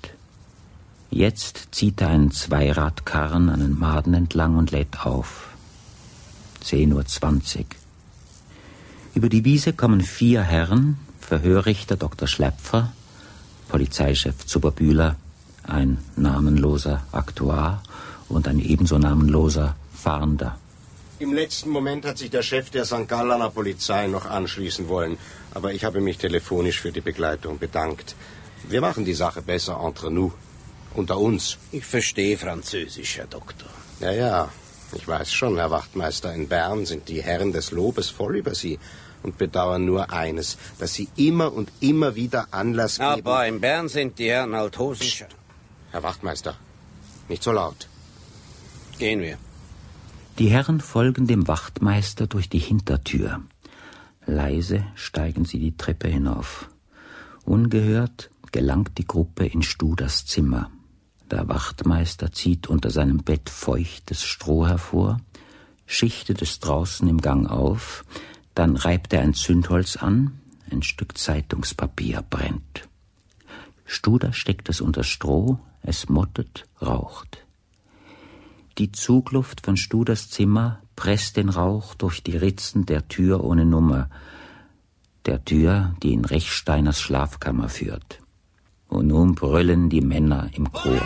Jetzt zieht er einen Zweiradkarren an den Maden entlang und lädt auf. 10:20 Uhr. Über die Wiese kommen 4 Herren, Verhörrichter Dr. Schläpfer, Polizeichef Zuberbühler, ein namenloser Aktuar und ein ebenso namenloser Fahnder. Im letzten Moment hat sich der Chef der St. Gallaner Polizei noch anschließen wollen, aber ich habe mich telefonisch für die Begleitung bedankt. Wir machen die Sache besser entre nous, unter uns. Ich verstehe Französisch, Herr Doktor. Ja, ich weiß schon, Herr Wachtmeister. In Bern sind die Herren des Lobes voll über Sie und bedauern nur eines, dass Sie immer und immer wieder Anlass geben... Aber in Bern sind die Herren halt Hosen... Herr Wachtmeister, nicht so laut. Gehen wir. Die Herren folgen dem Wachtmeister durch die Hintertür. Leise steigen sie die Treppe hinauf. Ungehört gelangt die Gruppe in Studers Zimmer. Der Wachtmeister zieht unter seinem Bett feuchtes Stroh hervor, schichtet es draußen im Gang auf, dann reibt er ein Zündholz an, ein Stück Zeitungspapier brennt. Studer steckt es unter Stroh, es mottet, raucht. Die Zugluft von Studers Zimmer presst den Rauch durch die Ritzen der Tür ohne Nummer, der Tür, die in Rechsteiners Schlafkammer führt. Und nun brüllen die Männer im Chor.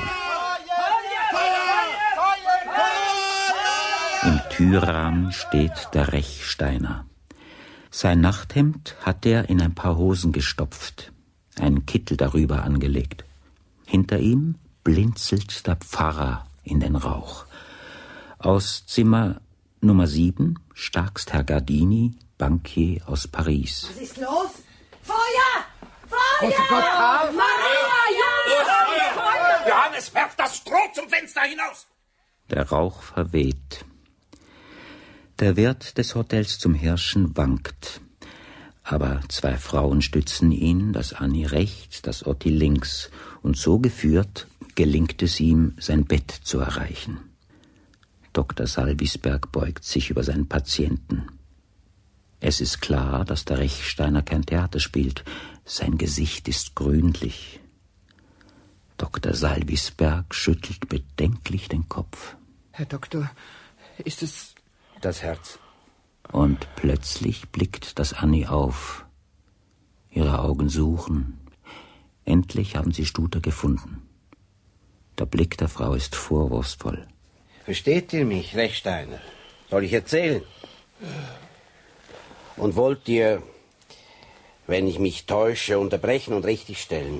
Im Türrahmen steht der Rechsteiner. Sein Nachthemd hat er in ein paar Hosen gestopft, einen Kittel darüber angelegt. Hinter ihm blinzelt der Pfarrer in den Rauch. Aus Zimmer Nummer 7 starkst Herr Gardini, Bankier aus Paris. Was ist los? Feuer! Gott, Karl! Maria! Johannes, werf das Stroh zum Fenster hinaus! Der Rauch verweht. Der Wirt des Hotels zum Hirschen wankt. Aber 2 Frauen stützen ihn, das Annie rechts, das Otti links. Und so geführt gelingt es ihm, sein Bett zu erreichen. Dr. Salvisberg beugt sich über seinen Patienten. Es ist klar, dass der Rechsteiner kein Theater spielt. Sein Gesicht ist grünlich. Dr. Salvisberg schüttelt bedenklich den Kopf. Herr Doktor, ist es... Das Herz. Und plötzlich blickt das Annie auf. Ihre Augen suchen. Endlich haben sie Studer gefunden. Der Blick der Frau ist vorwurfsvoll. Versteht ihr mich, Rechsteiner? Soll ich erzählen? Und wollt ihr, wenn ich mich täusche, unterbrechen und richtigstellen?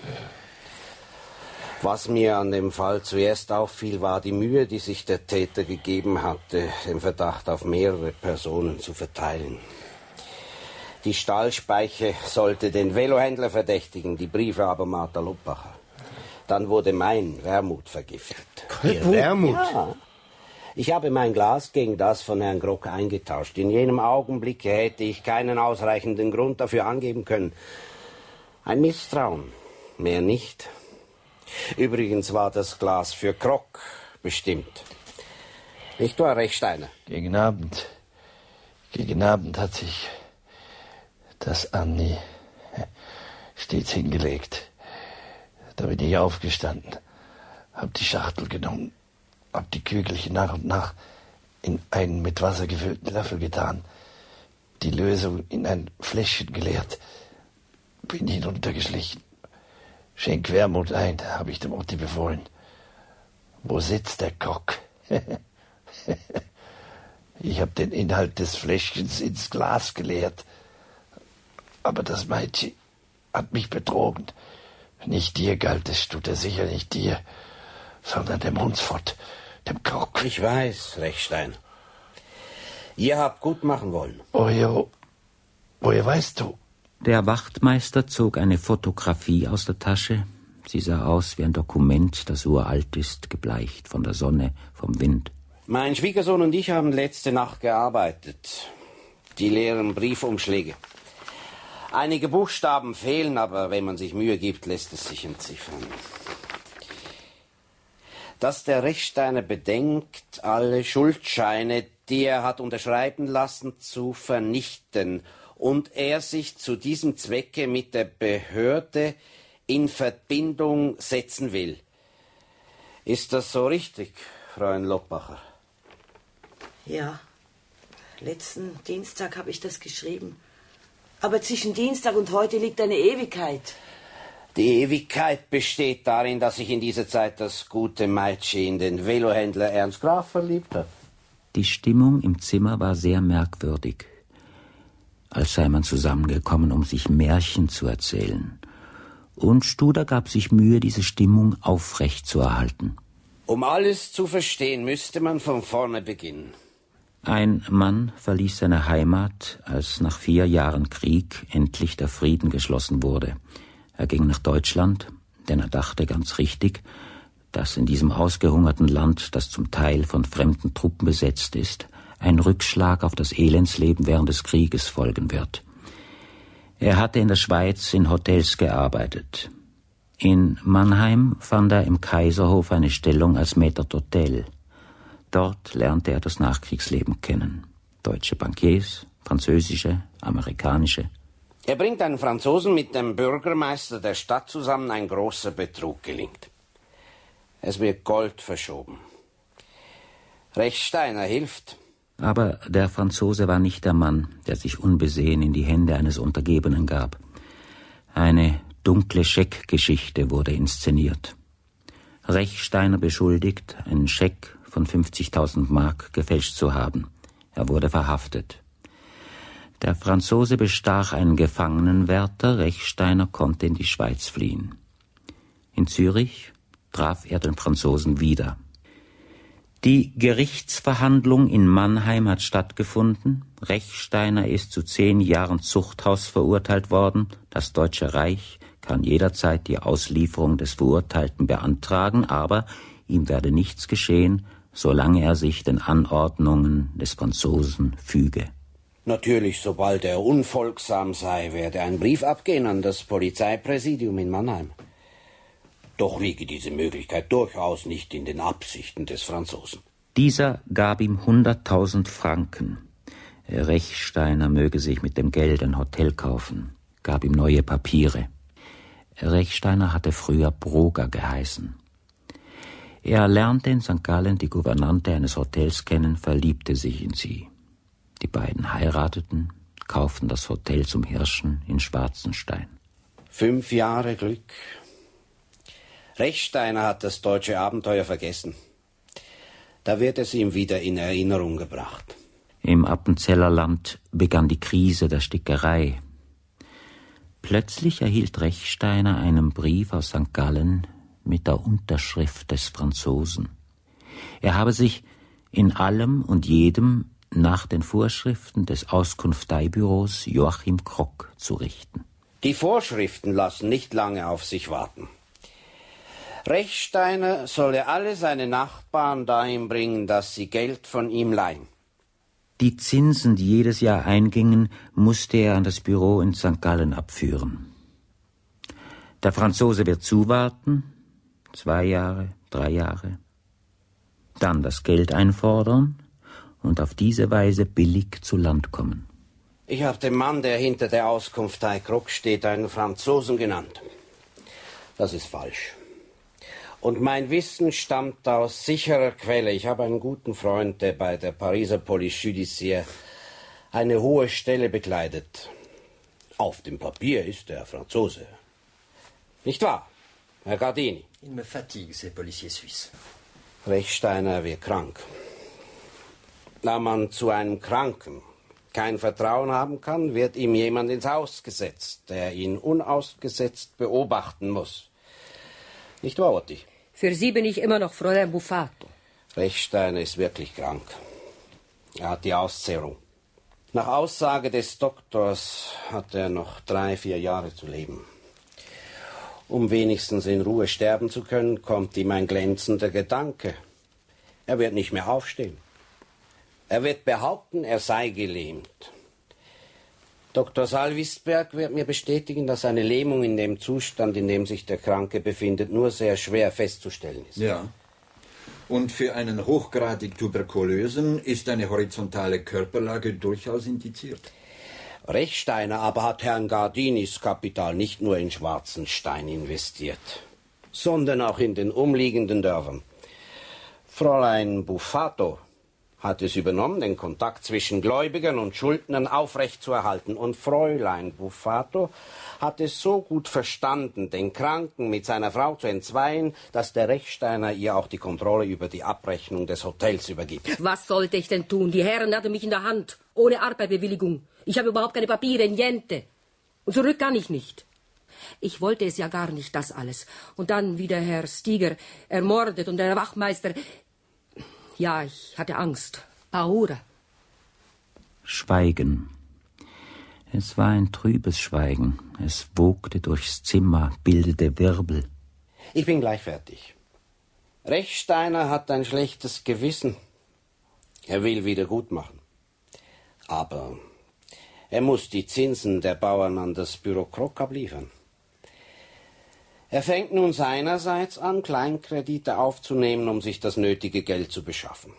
Was mir an dem Fall zuerst auffiel, war die Mühe, die sich der Täter gegeben hatte, den Verdacht auf mehrere Personen zu verteilen. Die Stallspeiche sollte den Velohändler verdächtigen, die Briefe aber Martha Loppacher. Dann wurde mein Wermut vergiftet. Ihr Wermut? Ja. Ich habe mein Glas gegen das von Herrn Grock eingetauscht. In jenem Augenblick hätte ich keinen ausreichenden Grund dafür angeben können. Ein Misstrauen, mehr nicht. Übrigens war das Glas für Grock bestimmt. Nicht wahr, Rechsteiner? Gegen Abend hat sich das Annie stets hingelegt. Da bin ich aufgestanden, hab die Schachtel genommen, hab die Kügelchen nach und nach in einen mit Wasser gefüllten Löffel getan, die Lösung in ein Fläschchen geleert, bin hinuntergeschlichen. Schenk Wermut ein, habe ich dem Otti befohlen. Wo sitzt der Kock? Ich habe den Inhalt des Fläschchens ins Glas geleert. Aber das Mädchen hat mich betrogen. Nicht dir galt es, Stutter, sicher nicht dir, sondern dem Hunsfott, dem Kock. Ich weiß, Rechstein. Ihr habt gut machen wollen. Woher weißt du? Der Wachtmeister zog eine Fotografie aus der Tasche. Sie sah aus wie ein Dokument, das uralt ist, gebleicht von der Sonne, vom Wind. Mein Schwiegersohn und ich haben letzte Nacht gearbeitet. Die leeren Briefumschläge. Einige Buchstaben fehlen, aber wenn man sich Mühe gibt, lässt es sich entziffern. Dass der Rechsteiner bedenkt, alle Schuldscheine, die er hat unterschreiben lassen, zu vernichten und er sich zu diesem Zwecke mit der Behörde in Verbindung setzen will. Ist das so richtig, Fräulein Loppacher? Ja, letzten Dienstag habe ich das geschrieben. Aber zwischen Dienstag und heute liegt eine Ewigkeit. Die Ewigkeit besteht darin, dass sich in dieser Zeit das gute Mädchen in den Velohändler Ernst Graf verliebt hat. Die Stimmung im Zimmer war sehr merkwürdig, als sei man zusammengekommen, um sich Märchen zu erzählen. Und Studer gab sich Mühe, diese Stimmung aufrecht zu erhalten. Um alles zu verstehen, müsste man von vorne beginnen. Ein Mann verließ seine Heimat, als nach 4 Jahren Krieg endlich der Frieden geschlossen wurde. Er ging nach Deutschland, denn er dachte ganz richtig, dass in diesem ausgehungerten Land, das zum Teil von fremden Truppen besetzt ist, ein Rückschlag auf das Elendsleben während des Krieges folgen wird. Er hatte in der Schweiz in Hotels gearbeitet. In Mannheim fand er im Kaiserhof eine Stellung als Maître d'Hôtel. Dort lernte er das Nachkriegsleben kennen. Deutsche Bankiers, französische, amerikanische. Er bringt einen Franzosen mit dem Bürgermeister der Stadt zusammen, ein großer Betrug gelingt. Es wird Gold verschoben. Rechsteiner hilft. Aber der Franzose war nicht der Mann, der sich unbesehen in die Hände eines Untergebenen gab. Eine dunkle Scheckgeschichte wurde inszeniert. Rechsteiner beschuldigt, einen Scheck von 50.000 Mark gefälscht zu haben. Er wurde verhaftet. Der Franzose bestach einen Gefangenenwärter, Rechsteiner konnte in die Schweiz fliehen. In Zürich traf er den Franzosen wieder. Die Gerichtsverhandlung in Mannheim hat stattgefunden. Rechsteiner ist zu 10 Jahren Zuchthaus verurteilt worden. Das Deutsche Reich kann jederzeit die Auslieferung des Verurteilten beantragen, aber ihm werde nichts geschehen, solange er sich den Anordnungen des Franzosen füge. Natürlich, sobald er unfolgsam sei, werde ein Brief abgehen an das Polizeipräsidium in Mannheim. Doch liege diese Möglichkeit durchaus nicht in den Absichten des Franzosen. Dieser gab ihm 100.000 Franken. Rechsteiner möge sich mit dem Geld ein Hotel kaufen, gab ihm neue Papiere. Rechsteiner hatte früher Broger geheißen. Er lernte in St. Gallen die Gouvernante eines Hotels kennen, verliebte sich in sie. Die beiden heirateten, kauften das Hotel zum Hirschen in Schwarzenstein. 5 Jahre Glück. Rechsteiner hat das deutsche Abenteuer vergessen. Da wird es ihm wieder in Erinnerung gebracht. Im Appenzeller Land begann die Krise der Stickerei. Plötzlich erhielt Rechsteiner einen Brief aus St. Gallen mit der Unterschrift des Franzosen. Er habe sich in allem und jedem nach den Vorschriften des Auskunfteibüros Joachim Krock zu richten. Die Vorschriften lassen nicht lange auf sich warten. Rechsteiner solle alle seine Nachbarn dahin bringen, dass sie Geld von ihm leihen. Die Zinsen, die jedes Jahr eingingen, musste er an das Büro in St. Gallen abführen. Der Franzose wird zuwarten, 2 Jahre, 3 Jahre, dann das Geld einfordern und auf diese Weise billig zu Land kommen. Ich habe den Mann, der hinter der Auskunftei Krock steht, einen Franzosen genannt. Das ist falsch. Und mein Wissen stammt aus sicherer Quelle. Ich habe einen guten Freund, der bei der Pariser Police Judiciaire eine hohe Stelle bekleidet. Auf dem Papier ist er Franzose. Nicht wahr, Herr Gardini? Il me fatigue, ces policiers suisses. Rechsteiner wird krank. Da man zu einem Kranken kein Vertrauen haben kann, wird ihm jemand ins Haus gesetzt, der ihn unausgesetzt beobachten muss. Nicht wahr, Otti? Für Sie bin ich immer noch Fräulein Buffato. Rechsteiner ist wirklich krank. Er hat die Auszehrung. Nach Aussage des Doktors hat er noch 3, 4 Jahre zu leben. Um wenigstens in Ruhe sterben zu können, kommt ihm ein glänzender Gedanke. Er wird nicht mehr aufstehen. Er wird behaupten, er sei gelähmt. Dr. Salvisberg wird mir bestätigen, dass eine Lähmung in dem Zustand, in dem sich der Kranke befindet, nur sehr schwer festzustellen ist. Ja. Und für einen hochgradig Tuberkulösen ist eine horizontale Körperlage durchaus indiziert. Rechsteiner aber hat Herrn Gardinis Kapital nicht nur in Schwarzenstein investiert, sondern auch in den umliegenden Dörfern. Fräulein Buffato hat es übernommen, den Kontakt zwischen Gläubigern und Schuldnern aufrechtzuerhalten. Und Fräulein Buffato hat es so gut verstanden, den Kranken mit seiner Frau zu entzweien, dass der Rechsteiner ihr auch die Kontrolle über die Abrechnung des Hotels übergibt. Was sollte ich denn tun? Die Herren hatten mich in der Hand, ohne Arbeitsbewilligung. Ich habe überhaupt keine Papiere, niente. Und zurück kann ich nicht. Ich wollte es ja gar nicht, das alles. Und dann wieder Herr Stieger ermordet und der Wachmeister. Ja, ich hatte Angst. Paura. Schweigen. Es war ein trübes Schweigen. Es wogte durchs Zimmer, bildete Wirbel. Ich bin gleich fertig. Rechsteiner hat ein schlechtes Gewissen. Er will wieder gut machen. Aber er muss die Zinsen der Bauern an das Büro Krock abliefern. Er fängt nun seinerseits an, Kleinkredite aufzunehmen, um sich das nötige Geld zu beschaffen.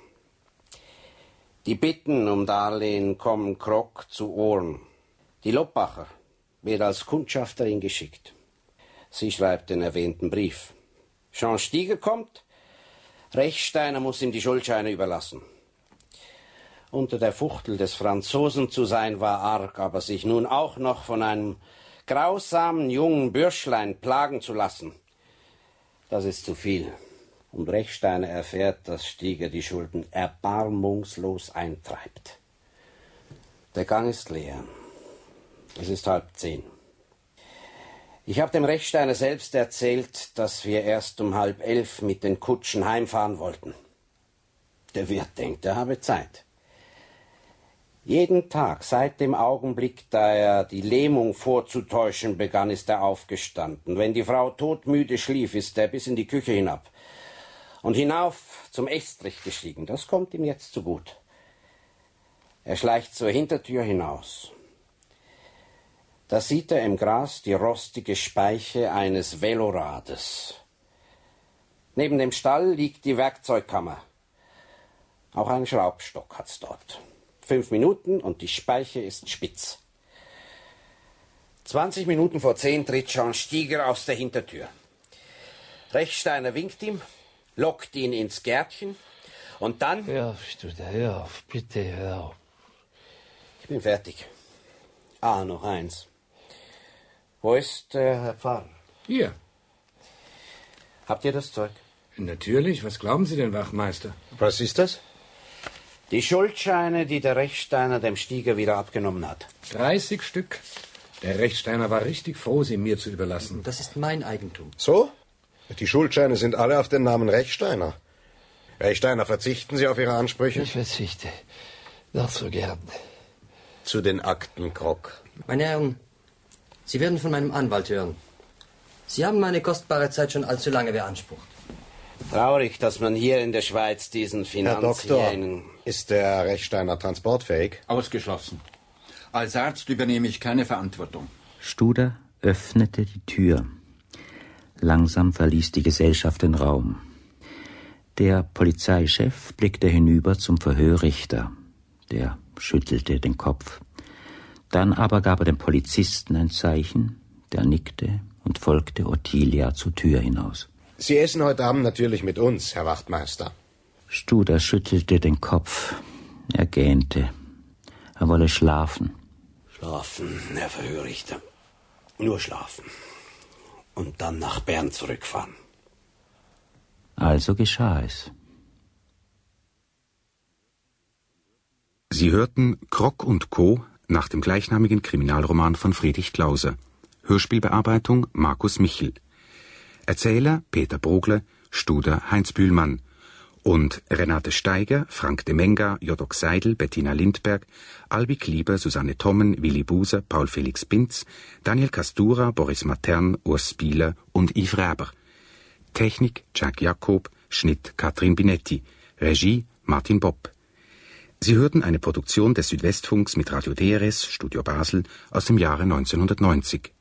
Die Bitten um Darlehen kommen Krock zu Ohren. Die Loppacher wird als Kundschafterin geschickt. Sie schreibt den erwähnten Brief. Jean Stieger kommt, Rechsteiner muss ihm die Schuldscheine überlassen. Unter der Fuchtel des Franzosen zu sein war arg, aber sich nun auch noch von einem grausamen jungen Bürschlein plagen zu lassen, das ist zu viel. Und Rechsteiner erfährt, dass Stieger die Schulden erbarmungslos eintreibt. Der Gang ist leer. Es ist 9:30. Ich habe dem Rechsteiner selbst erzählt, dass wir erst um 10:30 mit den Kutschen heimfahren wollten. Der Wirt denkt, er habe Zeit. Jeden Tag, seit dem Augenblick, da er die Lähmung vorzutäuschen begann, ist er aufgestanden. Wenn die Frau todmüde schlief, ist er bis in die Küche hinab und hinauf zum Estrich gestiegen. Das kommt ihm jetzt zu gut. Er schleicht zur Hintertür hinaus. Da sieht er im Gras die rostige Speiche eines Velorades. Neben dem Stall liegt die Werkzeugkammer. Auch einen Schraubstock hat's dort. 5 Minuten und die Speiche ist spitz. 20 Minuten vor 10 tritt Jean Stieger aus der Hintertür. Rechsteiner winkt ihm, lockt ihn ins Gärtchen und dann... Hör auf, Studer, hör auf, bitte hör auf. Ich bin fertig. Noch eins. Wo ist Herr Pfarrer? Hier. Habt ihr das Zeug? Natürlich. Was glauben Sie denn, Wachmeister? Was ist das? Die Schuldscheine, die der Rechsteiner dem Stieger wieder abgenommen hat. 30 Stück. Der Rechsteiner war richtig froh, sie mir zu überlassen. Das ist mein Eigentum. So? Die Schuldscheine sind alle auf den Namen Rechsteiner. Rechsteiner, verzichten Sie auf Ihre Ansprüche? Ich verzichte. Doch so gern. Zu den Akten, Krok. Meine Herren, Sie werden von meinem Anwalt hören. Sie haben meine kostbare Zeit schon allzu lange beansprucht. Traurig, dass man hier in der Schweiz diesen Herr Doktor, Finanzjänen... ist der Rechsteiner transportfähig? Ausgeschlossen. Als Arzt übernehme ich keine Verantwortung. Studer öffnete die Tür. Langsam verließ die Gesellschaft den Raum. Der Polizeichef blickte hinüber zum Verhörrichter. Der schüttelte den Kopf. Dann aber gab er dem Polizisten ein Zeichen, der nickte und folgte Ottilia zur Tür hinaus. Sie essen heute Abend natürlich mit uns, Herr Wachtmeister. Studer schüttelte den Kopf. Er gähnte. Er wolle schlafen. Schlafen, Herr Verhörrichter. Nur schlafen. Und dann nach Bern zurückfahren. Also geschah es. Sie hörten Krok und Co. nach dem gleichnamigen Kriminalroman von Friedrich Klauser. Hörspielbearbeitung Markus Michel. Erzähler Peter Brogle, Studer Heinz Bühlmann und Renate Steiger, Frank de Menga, Jodok Seidel, Bettina Lindberg, Albi Klieber, Susanne Tommen, Willi Buser, Paul Felix Binz, Daniel Castura, Boris Matern, Urs Spieler und Yves Räber. Technik Jack Jakob, Schnitt Katrin Binetti, Regie Martin Bopp. Sie hörten eine Produktion des Südwestfunks mit Radio DRS, Studio Basel, aus dem Jahre 1990.